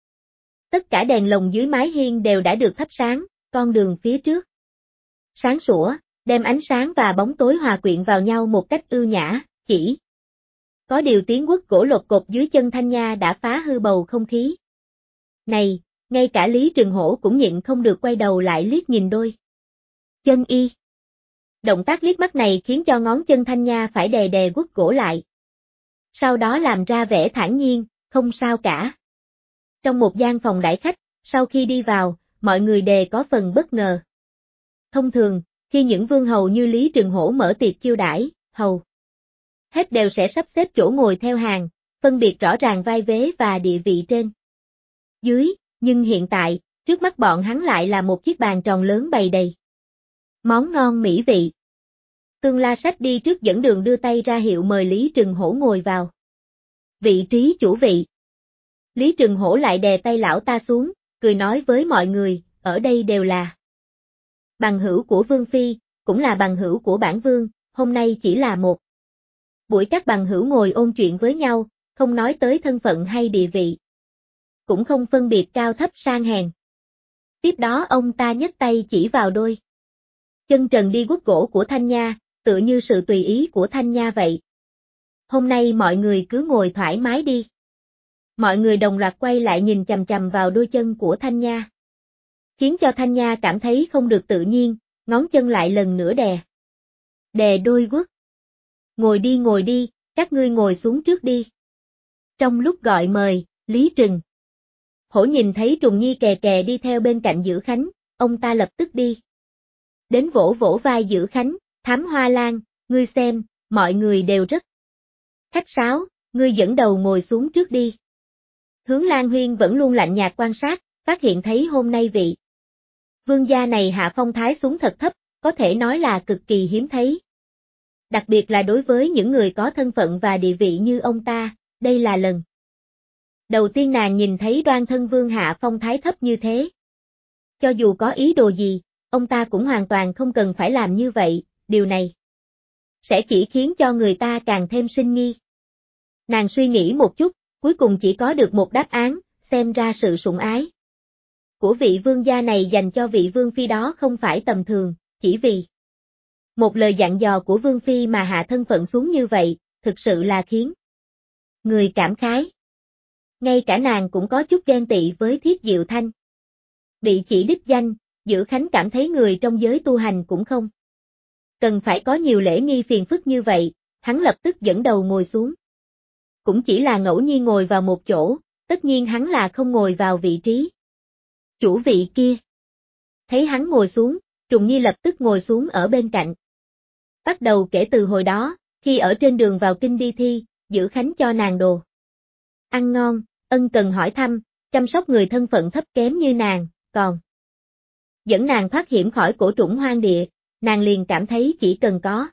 Tất cả đèn lồng dưới mái hiên đều đã được thắp sáng, con đường phía trước sáng sủa, đem ánh sáng và bóng tối hòa quyện vào nhau một cách ưu nhã, chỉ có điều tiếng quất gỗ lột cột dưới chân Thanh Nha đã phá hư bầu không khí. Này, ngay cả Lý Trừng Hổ cũng nhịn không được quay đầu lại liếc nhìn đôi chân y. Động tác liếc mắt này khiến cho ngón chân Thanh Nha phải đè đè quất gỗ lại. Sau đó làm ra vẻ thản nhiên, không sao cả. Trong một gian phòng đãi khách, sau khi đi vào, mọi người đều có phần bất ngờ. Thông thường, khi những vương hầu như Lý Trừng Hổ mở tiệc chiêu đãi, hầu hết đều sẽ sắp xếp chỗ ngồi theo hàng, phân biệt rõ ràng vai vế và địa vị trên dưới, nhưng hiện tại, trước mắt bọn hắn lại là một chiếc bàn tròn lớn bày đầy món ngon mỹ vị. Tương La Sách đi trước dẫn đường đưa tay ra hiệu mời Lý Trừng Hổ ngồi vào vị trí chủ vị. Lý Trừng Hổ lại đè tay lão ta xuống, cười nói với mọi người, ở đây đều là bằng hữu của Vương Phi, cũng là bằng hữu của bản vương, hôm nay chỉ là một buổi các bằng hữu ngồi ôn chuyện với nhau, không nói tới thân phận hay địa vị. Cũng không phân biệt cao thấp sang hèn. Tiếp đó ông ta nhấc tay chỉ vào đôi chân trần đi guốc gỗ của Thanh Nha, tựa như sự tùy ý của Thanh Nha vậy. Hôm nay mọi người cứ ngồi thoải mái đi. Mọi người đồng loạt quay lại nhìn chằm chằm vào đôi chân của Thanh Nha. Khiến cho Thanh Nha cảm thấy không được tự nhiên, ngón chân lại lần nữa đè đôi guốc. Ngồi đi, các ngươi ngồi xuống trước đi. Trong lúc gọi mời, Lý Trừng Hổ nhìn thấy Trùng Nhi kè kè đi theo bên cạnh Dữ Khánh, ông ta lập tức đi đến vỗ vỗ vai Dữ Khánh, Thám Hoa Lan, ngươi xem, mọi người đều rất khách sáo, ngươi dẫn đầu ngồi xuống trước đi. Hướng Lan Huyên vẫn luôn lạnh nhạt quan sát, phát hiện thấy hôm nay vị vương gia này hạ phong thái xuống thật thấp, có thể nói là cực kỳ hiếm thấy. Đặc biệt là đối với những người có thân phận và địa vị như ông ta, đây là lần Đầu tiên nàng nhìn thấy Đoan Thân Vương hạ phong thái thấp như thế. Cho dù có ý đồ gì, ông ta cũng hoàn toàn không cần phải làm như vậy, điều này sẽ chỉ khiến cho người ta càng thêm sinh nghi. Nàng suy nghĩ một chút, cuối cùng chỉ có được một đáp án, xem ra sự sủng ái của vị vương gia này dành cho vị vương phi đó không phải tầm thường, chỉ vì một lời dặn dò của vương phi mà hạ thân phận xuống như vậy, thực sự là khiến người cảm khái. Ngay cả nàng cũng có chút ghen tị với Thiết Diệu Thanh. Bị chỉ đích danh, Dữ Khánh cảm thấy người trong giới tu hành cũng không cần phải có nhiều lễ nghi phiền phức như vậy, hắn lập tức dẫn đầu ngồi xuống. Cũng chỉ là ngẫu nhiên ngồi vào một chỗ, tất nhiên hắn là không ngồi vào vị trí chủ vị kia. Thấy hắn ngồi xuống, Trùng Nhi lập tức ngồi xuống ở bên cạnh. Bắt đầu kể từ hồi đó, khi ở trên đường vào kinh đi thi, Dữ Khánh cho nàng đồ ăn ngon, ân cần hỏi thăm, chăm sóc người thân phận thấp kém như nàng, còn dẫn nàng thoát hiểm khỏi cổ trũng hoang địa, nàng liền cảm thấy chỉ cần có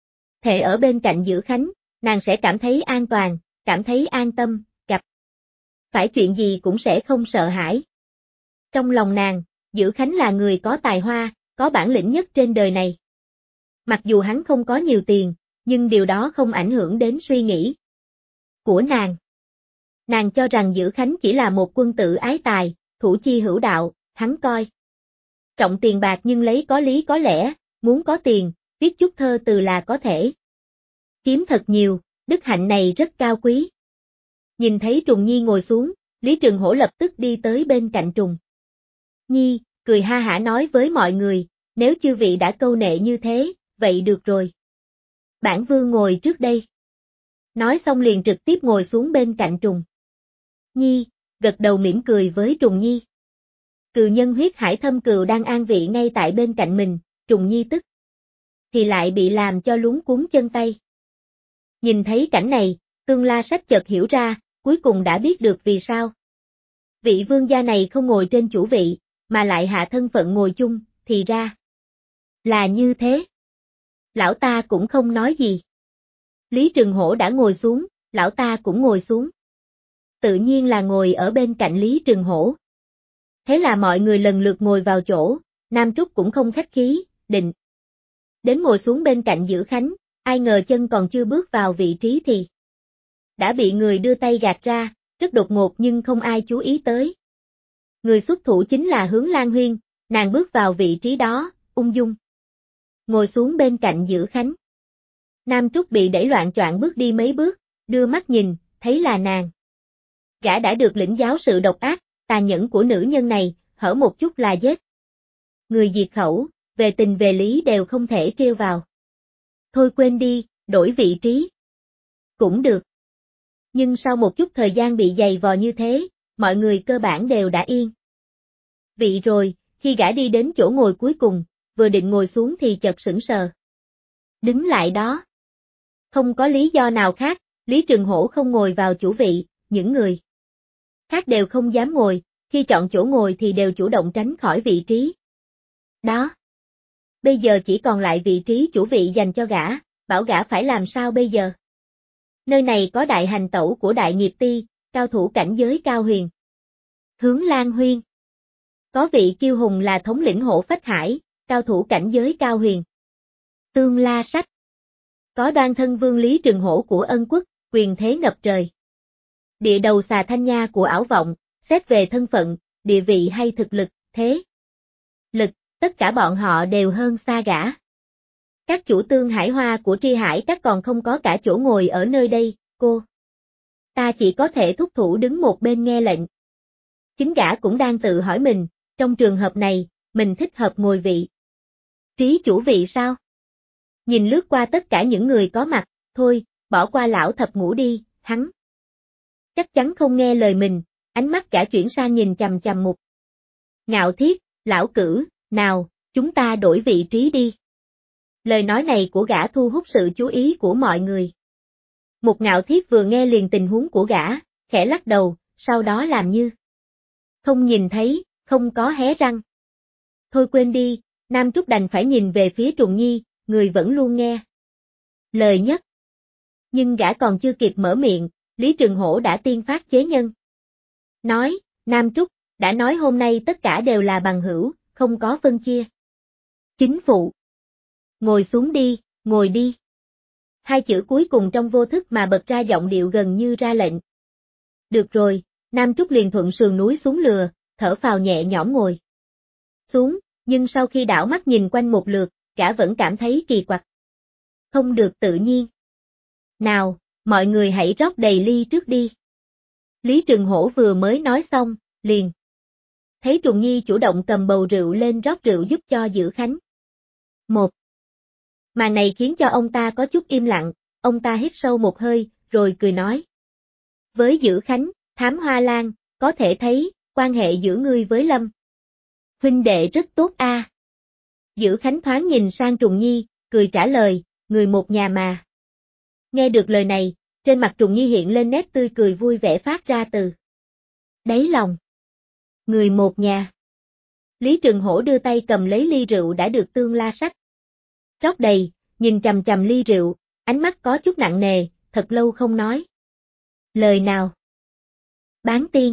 thể ở bên cạnh Dữ Khánh, nàng sẽ cảm thấy an toàn, cảm thấy an tâm, gặp phải chuyện gì cũng sẽ không sợ hãi. Trong lòng nàng, Dữ Khánh là người có tài hoa, có bản lĩnh nhất trên đời này. Mặc dù hắn không có nhiều tiền, nhưng điều đó không ảnh hưởng đến suy nghĩ của nàng. Nàng cho rằng Dữ Khánh chỉ là một quân tử ái tài, thủ chi hữu đạo, hắn coi trọng tiền bạc nhưng lấy có lý có lẽ, muốn có tiền, viết chút thơ từ là có thể kiếm thật nhiều, đức hạnh này rất cao quý. Nhìn thấy Trùng Nhi ngồi xuống, Lý Trường Hổ lập tức đi tới bên cạnh Trùng Nhi, cười ha hả nói với mọi người, nếu chư vị đã câu nệ như thế, vậy được rồi. Bản vương ngồi trước đây. Nói xong liền trực tiếp ngồi xuống bên cạnh Trùng Nhi, gật đầu mỉm cười với Trùng Nhi. Cừu nhân huyết hải thâm cừu đang an vị ngay tại bên cạnh mình, Trùng Nhi tức thì lại bị làm cho luống cuống chân tay. Nhìn thấy cảnh này, Tương La Sách chợt hiểu ra, cuối cùng đã biết được vì sao vị vương gia này không ngồi trên chủ vị, mà lại hạ thân phận ngồi chung, thì ra là như thế. Lão ta cũng không nói gì. Lý Trường Hổ đã ngồi xuống, lão ta cũng ngồi xuống. Tự nhiên là ngồi ở bên cạnh Lý Trường Hổ. Thế là mọi người lần lượt ngồi vào chỗ, Nam Trúc cũng không khách khí, định đến ngồi xuống bên cạnh Dữ Khánh, ai ngờ chân còn chưa bước vào vị trí thì đã bị người đưa tay gạt ra, rất đột ngột nhưng không ai chú ý tới. Người xuất thủ chính là Hướng Lan Huyên, nàng bước vào vị trí đó, ung dung ngồi xuống bên cạnh Dữ Khánh. Nam Trúc bị đẩy loạn choạng bước đi mấy bước, đưa mắt nhìn, thấy là nàng. Gã đã được lĩnh giáo sự độc ác, tàn nhẫn của nữ nhân này, hở một chút là giết người diệt khẩu, về tình về lý đều không thể trêu vào. Thôi quên đi, đổi vị trí. Cũng được. Nhưng sau một chút thời gian bị giày vò như thế, mọi người cơ bản đều đã yên vị rồi, khi gã đi đến chỗ ngồi cuối cùng, vừa định ngồi xuống thì chợt sững sờ. Đứng lại đó. Không có lý do nào khác, Lý Trường Hổ không ngồi vào chủ vị, những người khác đều không dám ngồi, khi chọn chỗ ngồi thì đều chủ động tránh khỏi vị trí đó. Bây giờ chỉ còn lại vị trí chủ vị dành cho gã, bảo gã phải làm sao bây giờ? Nơi này có đại hành tẩu của Đại Nghiệp Ti, cao thủ cảnh giới cao huyền. Hướng Lan Huyên. Có vị kiêu hùng là thống lĩnh Hổ Phách Hải, cao thủ cảnh giới cao huyền. Tương La Sách. Có Đoan Thân Vương Lý Trường Hổ của Ân Quốc, quyền thế ngập trời. Địa đầu xà Thanh Nha của Ảo Vọng, xét về thân phận, địa vị hay thực lực, thế lực, tất cả bọn họ đều hơn xa gã. Các chủ tương hải hoa của Tri Hải các còn không có cả chỗ ngồi ở nơi đây, cô. Ta chỉ có thể thúc thủ đứng một bên nghe lệnh. Chính gã cũng đang tự hỏi mình, trong trường hợp này, mình thích hợp ngồi vị trí chủ vị sao? Nhìn lướt qua tất cả những người có mặt, thôi, bỏ qua lão thập ngũ đi, hắn chắc chắn không nghe lời mình, ánh mắt gã chuyển sang nhìn chằm chằm Mục Ngạo Thiết, lão cử, nào, chúng ta đổi vị trí đi. Lời nói này của gã thu hút sự chú ý của mọi người. Mục Ngạo Thiết vừa nghe liền tình huống của gã, khẽ lắc đầu, sau đó làm như không nhìn thấy, không có hé răng. Thôi quên đi, Nam Trúc đành phải nhìn về phía Trùng Nhi, người vẫn luôn nghe lời nhất. Nhưng gã còn chưa kịp mở miệng, Lý Trường Hổ đã tiên phát chế nhân. Nói, Nam Trúc, đã nói hôm nay tất cả đều là bằng hữu, không có phân chia. Chính phụ. Ngồi xuống đi, ngồi đi. Hai chữ cuối cùng trong vô thức mà bật ra giọng điệu gần như ra lệnh. Được rồi, Nam Trúc liền thuận sườn núi xuống lừa, thở phào nhẹ nhõm ngồi xuống, nhưng sau khi đảo mắt nhìn quanh một lượt, gã vẫn cảm thấy kỳ quặc. Không được tự nhiên. Nào, mọi người hãy rót đầy ly trước đi. Lý Trừng Hổ vừa mới nói xong, liền thấy Trùng Nhi chủ động cầm bầu rượu lên rót rượu giúp cho Dữ Khánh. Một màn này khiến cho ông ta có chút im lặng, ông ta hít sâu một hơi, rồi cười nói. Với Dữ Khánh, Thám Hoa Lan, có thể thấy, quan hệ giữa ngươi với Lâm huynh đệ rất tốt a. Dữ Khánh thoáng nhìn sang Trùng Nhi, cười trả lời, người một nhà mà. Nghe được lời này, trên mặt Trùng Nhi hiện lên nét tươi cười vui vẻ phát ra từ đáy lòng. Người một nhà. Lý Trừng Hổ đưa tay cầm lấy ly rượu đã được Tương La Sách rót đầy, nhìn chằm chằm ly rượu, ánh mắt có chút nặng nề, thật lâu không nói lời nào. Bán tiên.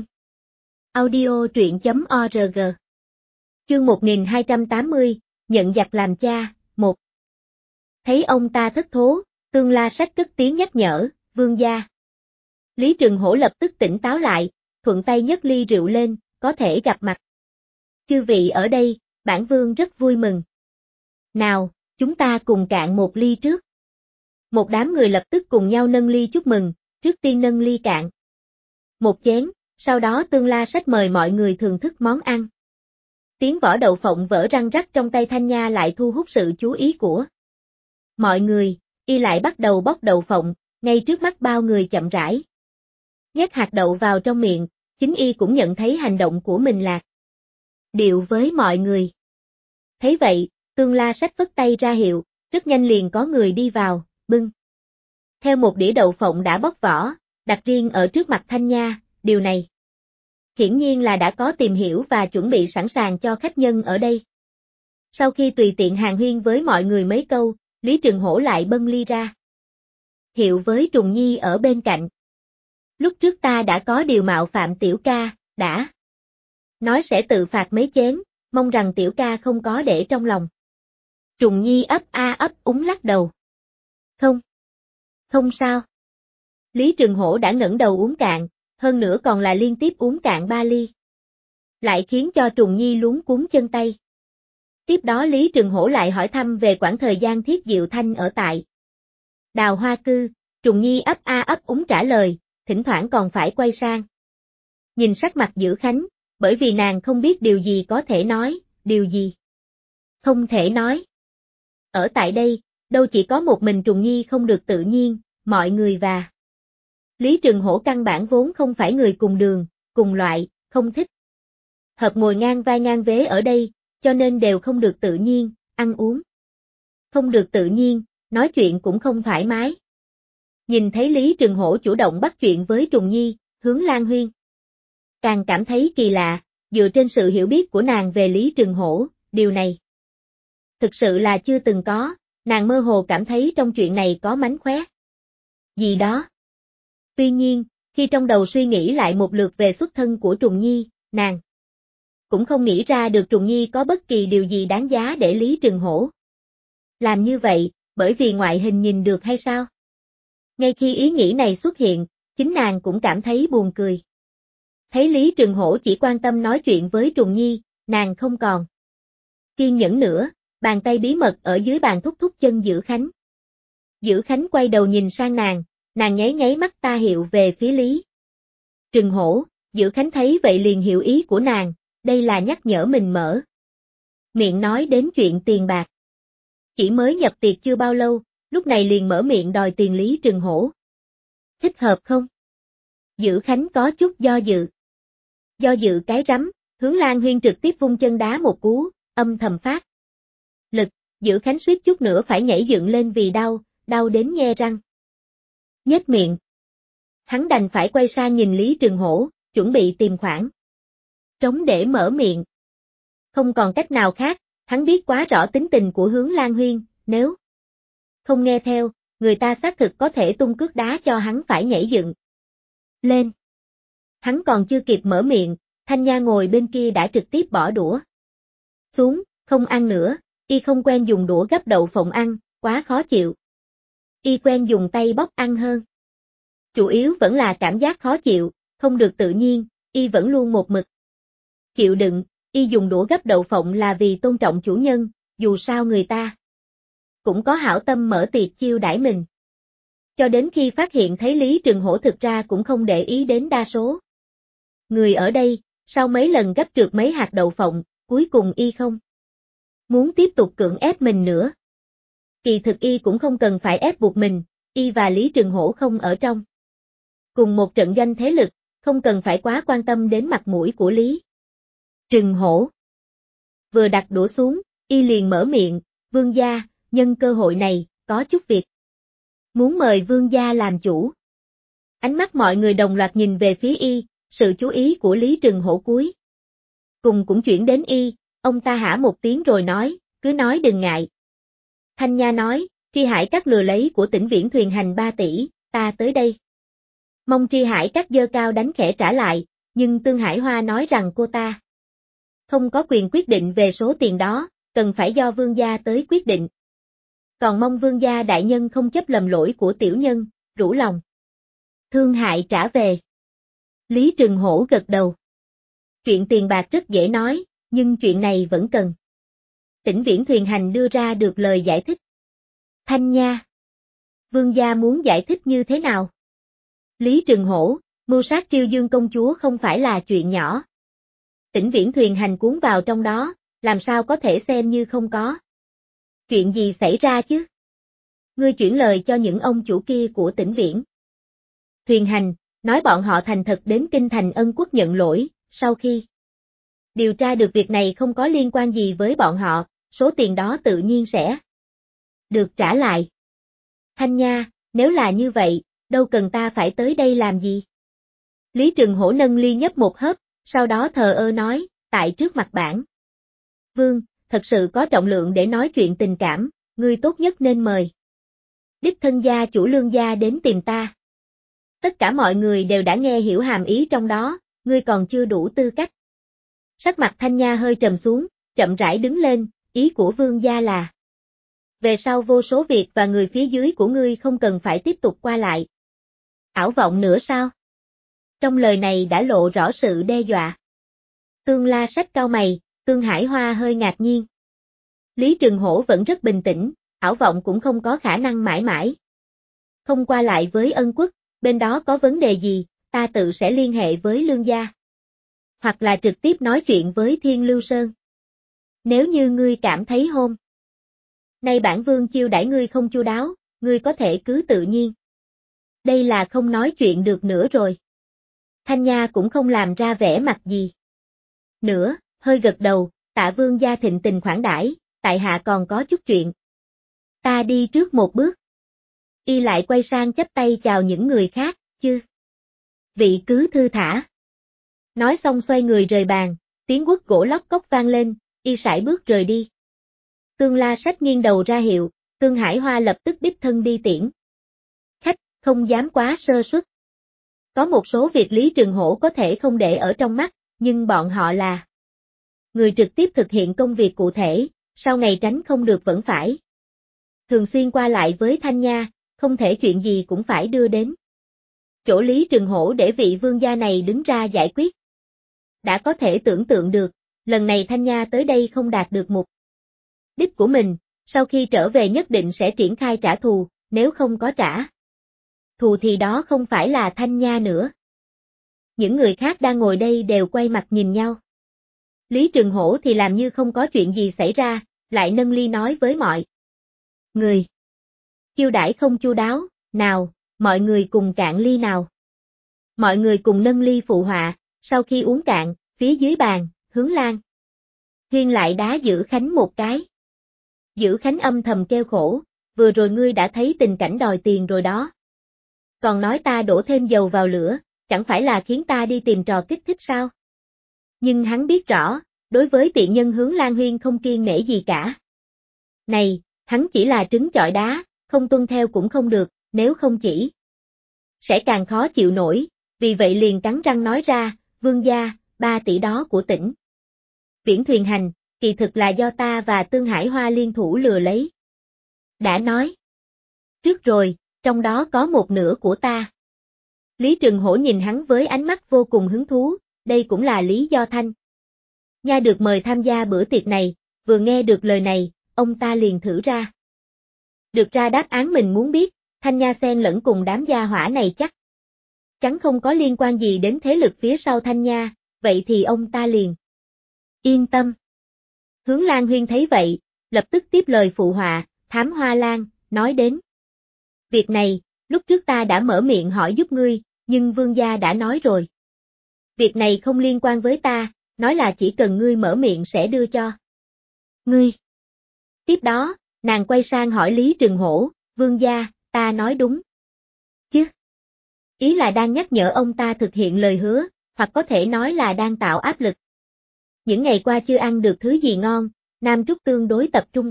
Audio truyện.org. Chương 1280, nhận giặc làm cha, 1. Thấy ông ta thất thố, Tương La Sách cất tiếng nhắc nhở, vương gia. Lý Trừng Hổ lập tức tỉnh táo lại, thuận tay nhấc ly rượu lên, có thể gặp mặt chư vị ở đây, bản vương rất vui mừng. Nào, chúng ta cùng cạn một ly trước. Một đám người lập tức cùng nhau nâng ly chúc mừng, trước tiên nâng ly cạn một chén, sau đó Tương La Sách mời mọi người thưởng thức món ăn. Tiếng vỏ đậu phộng vỡ răng rắc trong tay Thanh Nha lại thu hút sự chú ý của mọi người, y lại bắt đầu bóc đậu phộng, ngay trước mắt bao người chậm rãi nhét hạt đậu vào trong miệng, chính y cũng nhận thấy hành động của mình lạc điệu với mọi người. Thấy vậy, Tương La Sách phất tay ra hiệu, rất nhanh liền có người đi vào, bưng theo một đĩa đậu phộng đã bóc vỏ, đặt riêng ở trước mặt Thanh Nha, điều này hiển nhiên là đã có tìm hiểu và chuẩn bị sẵn sàng cho khách nhân ở đây. Sau khi tùy tiện hàn huyên với mọi người mấy câu, Lý Trừng Hổ lại bưng ly ra hiệu với Trùng Nhi ở bên cạnh. Lúc trước ta đã có điều mạo phạm tiểu ca, đã nói sẽ tự phạt mấy chén, mong rằng tiểu ca không có để trong lòng. Trùng Nhi ấp a ấp úng lắc đầu. Không sao. Lý Trừng Hổ đã ngẩng đầu uống cạn, hơn nữa còn là liên tiếp uống cạn 3 ly. Lại khiến cho Trùng Nhi luống cuống chân tay. Tiếp đó Lý Trừng Hổ lại hỏi thăm về quãng thời gian Thiết Diệu Thanh ở tại Đào Hoa Cư, Trùng Nhi ấp a ấp úng trả lời, thỉnh thoảng còn phải quay sang nhìn sắc mặt Dữ Khánh, bởi vì nàng không biết điều gì có thể nói, điều gì không thể nói. Ở tại đây, đâu chỉ có một mình Trùng Nhi không được tự nhiên, mọi người và Lý Trừng Hổ căn bản vốn không phải người cùng đường, cùng loại, không thích hợp ngồi ngang vai ngang vế ở đây, cho nên đều không được tự nhiên, ăn uống không được tự nhiên, nói chuyện cũng không thoải mái. Nhìn thấy Lý Trừng Hổ chủ động bắt chuyện với Trùng Nhi, Hướng Lan Huyên càng cảm thấy kỳ lạ, dựa trên sự hiểu biết của nàng về Lý Trừng Hổ, điều này thực sự là chưa từng có, nàng mơ hồ cảm thấy trong chuyện này có mánh khóe gì đó. Tuy nhiên, khi trong đầu suy nghĩ lại một lượt về xuất thân của Trùng Nhi, nàng cũng không nghĩ ra được Trùng Nhi có bất kỳ điều gì đáng giá để Lý Trừng Hổ làm như vậy, bởi vì ngoại hình nhìn được hay sao? Ngay khi ý nghĩ này xuất hiện, chính nàng cũng cảm thấy buồn cười. Thấy Lý Trừng Hổ chỉ quan tâm nói chuyện với Trùng Nhi, nàng không còn kiên nhẫn nữa, bàn tay bí mật ở dưới bàn thúc thúc chân Dữ Khánh. Dữ Khánh quay đầu nhìn sang nàng nháy nháy mắt ta hiệu về phía Lý Trừng Hổ, Dữ Khánh thấy vậy liền hiểu ý của nàng, đây là nhắc nhở mình mở miệng nói đến chuyện tiền bạc. Chỉ mới nhập tiệc chưa bao lâu, lúc này liền mở miệng đòi tiền Lý Trừng Hổ. Thích hợp không? Dữ Khánh có chút do dự. Do dự cái rắm, Hướng Lan Huyên trực tiếp vung chân đá một cú, âm thầm phát lực, Dữ Khánh suýt chút nữa phải nhảy dựng lên vì đau đến nhe răng nhếch miệng. Hắn đành phải quay sang nhìn Lý Trừng Hổ, chuẩn bị tìm khoảng trống để mở miệng. Không còn cách nào khác, hắn biết quá rõ tính tình của Hướng Lan Huyên, nếu không nghe theo, người ta xác thực có thể tung cước đá cho hắn phải nhảy dựng lên. Hắn còn chưa kịp mở miệng, Thanh Nha ngồi bên kia đã trực tiếp bỏ đũa xuống, không ăn nữa, y không quen dùng đũa gắp đậu phộng ăn, quá khó chịu. Y quen dùng tay bóc ăn hơn. Chủ yếu vẫn là cảm giác khó chịu, không được tự nhiên, y vẫn luôn một mực chịu đựng, y dùng đũa gắp đậu phộng là vì tôn trọng chủ nhân, dù sao người ta cũng có hảo tâm mở tiệc chiêu đãi mình. Cho đến khi phát hiện thấy Lý Trừng Hổ thực ra cũng không để ý đến đa số người ở đây, sau mấy lần gấp trượt mấy hạt đậu phộng, cuối cùng y không muốn tiếp tục cưỡng ép mình nữa. Kỳ thực y cũng không cần phải ép buộc mình, y và Lý Trừng Hổ không ở trong cùng một trận doanh thế lực, không cần phải quá quan tâm đến mặt mũi của Lý Trừng Hổ. Vừa đặt đũa xuống, y liền mở miệng, vương gia, nhân cơ hội này, có chút việc muốn mời vương gia làm chủ. Ánh mắt mọi người đồng loạt nhìn về phía y, sự chú ý của Lý Trừng Hổ cuối cùng cũng chuyển đến y, ông ta hả một tiếng rồi nói, cứ nói đừng ngại. Thanh Nha nói, Tri Hải Các lừa lấy của Tỉnh Viễn Thuyền Hành 3 tỷ, ta tới đây. Mong Tri Hải Các giơ cao đánh khẽ trả lại, nhưng Tương Hải Hoa nói rằng cô ta không có quyền quyết định về số tiền đó, cần phải do vương gia tới quyết định. Còn mong vương gia đại nhân không chấp lầm lỗi của tiểu nhân, rủ lòng thương hại trả về. Lý Trừng Hổ gật đầu. Chuyện tiền bạc rất dễ nói, nhưng chuyện này vẫn cần Tỉnh Viễn Thuyền Hành đưa ra được lời giải thích. Thanh Nha, vương gia muốn giải thích như thế nào? Lý Trừng Hổ, mưu sát Triêu Dương công chúa không phải là chuyện nhỏ. Tỉnh Viễn Thuyền Hành cuốn vào trong đó, làm sao có thể xem như không có. Chuyện gì xảy ra chứ? Ngươi chuyển lời cho những ông chủ kia của Tỉnh Viễn Thuyền Hành, nói bọn họ thành thật đến kinh thành Ân Quốc nhận lỗi, sau khi điều tra được việc này không có liên quan gì với bọn họ, số tiền đó tự nhiên sẽ được trả lại. Thanh Nha, nếu là như vậy, đâu cần ta phải tới đây làm gì? Lý Trừng Hổ nâng ly nhấp một hớp, sau đó thờ ơ nói, tại trước mặt bản vương, thật sự có trọng lượng để nói chuyện tình cảm, ngươi tốt nhất nên mời đích thân gia chủ Lương gia đến tìm ta. Tất cả mọi người đều đã nghe hiểu hàm ý trong đó, ngươi còn chưa đủ tư cách. Sắc mặt Thanh Nha hơi trầm xuống, chậm rãi đứng lên, ý của vương gia là về sau vô số việc và người phía dưới của ngươi không cần phải tiếp tục qua lại ảo vọng nữa sao? Trong lời này đã lộ rõ sự đe dọa. Tương La Sách cau mày, Tương Hải Hoa hơi ngạc nhiên. Lý Trừng Hổ vẫn rất bình tĩnh, ảo vọng cũng không có khả năng mãi mãi không qua lại với Ân Quốc, bên đó có vấn đề gì, ta tự sẽ liên hệ với Lương gia. Hoặc là trực tiếp nói chuyện với Thiên Lưu Sơn. Nếu như ngươi cảm thấy hôm nay bản vương chiêu đãi ngươi không chu đáo, ngươi có thể cứ tự nhiên. Đây là không nói chuyện được nữa rồi. Thanh Nha cũng không làm ra vẻ mặt gì nữa, hơi gật đầu, tạ vương gia thịnh tình khoản đãi, tại hạ còn có chút chuyện. Ta đi trước một bước. Y lại quay sang chắp tay chào những người khác, chứ. Vị cứ thư thả. Nói xong xoay người rời bàn, tiếng quất gỗ lóc cốc vang lên, y sải bước rời đi. Tương La Sách nghiêng đầu ra hiệu, Tương Hải Hoa lập tức đích thân đi tiễn khách, không dám quá sơ suất. Có một số việc Lý Trừng Hổ có thể không để ở trong mắt, nhưng bọn họ là người trực tiếp thực hiện công việc cụ thể, sau ngày tránh không được vẫn phải thường xuyên qua lại với Thanh Nha, không thể chuyện gì cũng phải đưa đến chỗ Lý Trừng Hổ để vị vương gia này đứng ra giải quyết. Đã có thể tưởng tượng được, lần này Thanh Nha tới đây không đạt được mục đích của mình, sau khi trở về nhất định sẽ triển khai trả thù, nếu không có trả thù thì đó không phải là Thanh Nha nữa. Những người khác đang ngồi đây đều quay mặt nhìn nhau. Lý Trừng Hổ thì làm như không có chuyện gì xảy ra, lại nâng ly nói với mọi người. Chiêu đãi không chu đáo, nào, mọi người cùng cạn ly nào. Mọi người cùng nâng ly phụ họa, sau khi uống cạn, phía dưới bàn, Hướng Lan Huyên lại đá Giữ Khánh một cái. Giữ Khánh âm thầm kêu khổ, vừa rồi ngươi đã thấy tình cảnh đòi tiền rồi đó. Còn nói ta đổ thêm dầu vào lửa, chẳng phải là khiến ta đi tìm trò kích thích sao? Nhưng hắn biết rõ, đối với tiện nhân Hướng Lan Huyên không kiêng nể gì cả. Này, hắn chỉ là trứng chọi đá, không tuân theo cũng không được, nếu không chỉ sẽ càng khó chịu nổi, vì vậy liền cắn răng nói ra, vương gia, 3 tỷ đó của tỉnh Viễn Thuyền Hành, kỳ thực là do ta và Tương Hải Hoa liên thủ lừa lấy. Đã nói trước rồi, trong đó có một nửa của ta. Lý Trừng Hổ nhìn hắn với ánh mắt vô cùng hứng thú, đây cũng là lý do Thanh Nha được mời tham gia bữa tiệc này, vừa nghe được lời này, ông ta liền thử ra. Được ra đáp án mình muốn biết, Thanh Nha xen lẫn cùng đám gia hỏa này chắc chắn không có liên quan gì đến thế lực phía sau Thanh Nha, vậy thì ông ta liền yên tâm. Hướng Lan Huyên thấy vậy, lập tức tiếp lời phụ họa, Thám Hoa Lan, nói đến việc này, lúc trước ta đã mở miệng hỏi giúp ngươi, nhưng vương gia đã nói rồi. Việc này không liên quan với ta, nói là chỉ cần ngươi mở miệng sẽ đưa cho ngươi. Tiếp đó, nàng quay sang hỏi Lý Trừng Hổ, vương gia, ta nói đúng chứ? Ý là đang nhắc nhở ông ta thực hiện lời hứa, hoặc có thể nói là đang tạo áp lực. Những ngày qua chưa ăn được thứ gì ngon, Nam Trúc tương đối tập trung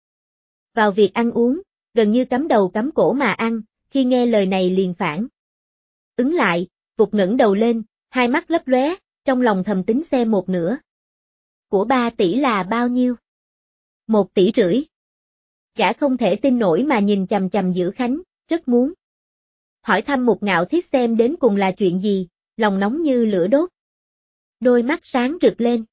vào việc ăn uống, gần như cắm đầu cắm cổ mà ăn, khi nghe lời này liền phản ứng lại, vụt ngẩng đầu lên, hai mắt lấp lóe, trong lòng thầm tính xem một nửa của 3 tỷ là bao nhiêu. 1,5 tỷ. Gã không thể tin nổi mà nhìn chằm chằm Dữ Khánh, rất muốn hỏi thăm một Ngạo Thiết xem đến cùng là chuyện gì, lòng nóng như lửa đốt. Đôi mắt sáng rực lên.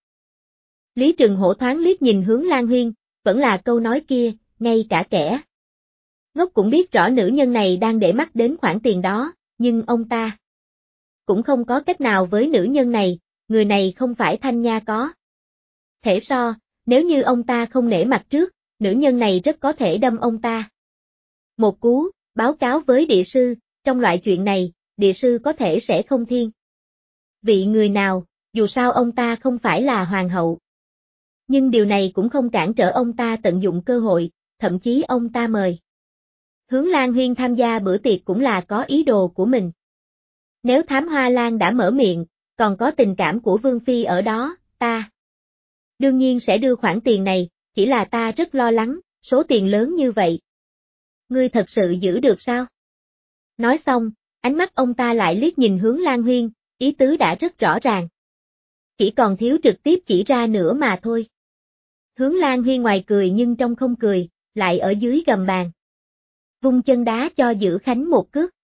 Lý Trừng Hổ thoáng liếc nhìn Hướng Lan Huyên, vẫn là câu nói kia, ngay cả kẻ ngốc cũng biết rõ nữ nhân này đang để mắt đến khoản tiền đó, nhưng ông ta cũng không có cách nào với nữ nhân này, người này không phải Thanh Nha có thể so, nếu như ông ta không nể mặt trước, nữ nhân này rất có thể đâm ông ta một cú, báo cáo với địa sư, trong loại chuyện này, địa sư có thể sẽ không thiên vị người nào, dù sao ông ta không phải là hoàng hậu. Nhưng điều này cũng không cản trở ông ta tận dụng cơ hội, thậm chí ông ta mời Hướng Lan Huyên tham gia bữa tiệc cũng là có ý đồ của mình. Nếu Thám Hoa Lan đã mở miệng, còn có tình cảm của Vương Phi ở đó, ta đương nhiên sẽ đưa khoản tiền này, chỉ là ta rất lo lắng, số tiền lớn như vậy. Ngươi thật sự giữ được sao? Nói xong, ánh mắt ông ta lại liếc nhìn Hướng Lan Huyên, ý tứ đã rất rõ ràng. Chỉ còn thiếu trực tiếp chỉ ra nữa mà thôi. Hướng Lan Huyên ngoài cười nhưng trong không cười, lại ở dưới gầm bàn. Vung chân đá cho Dữ Khánh một cước.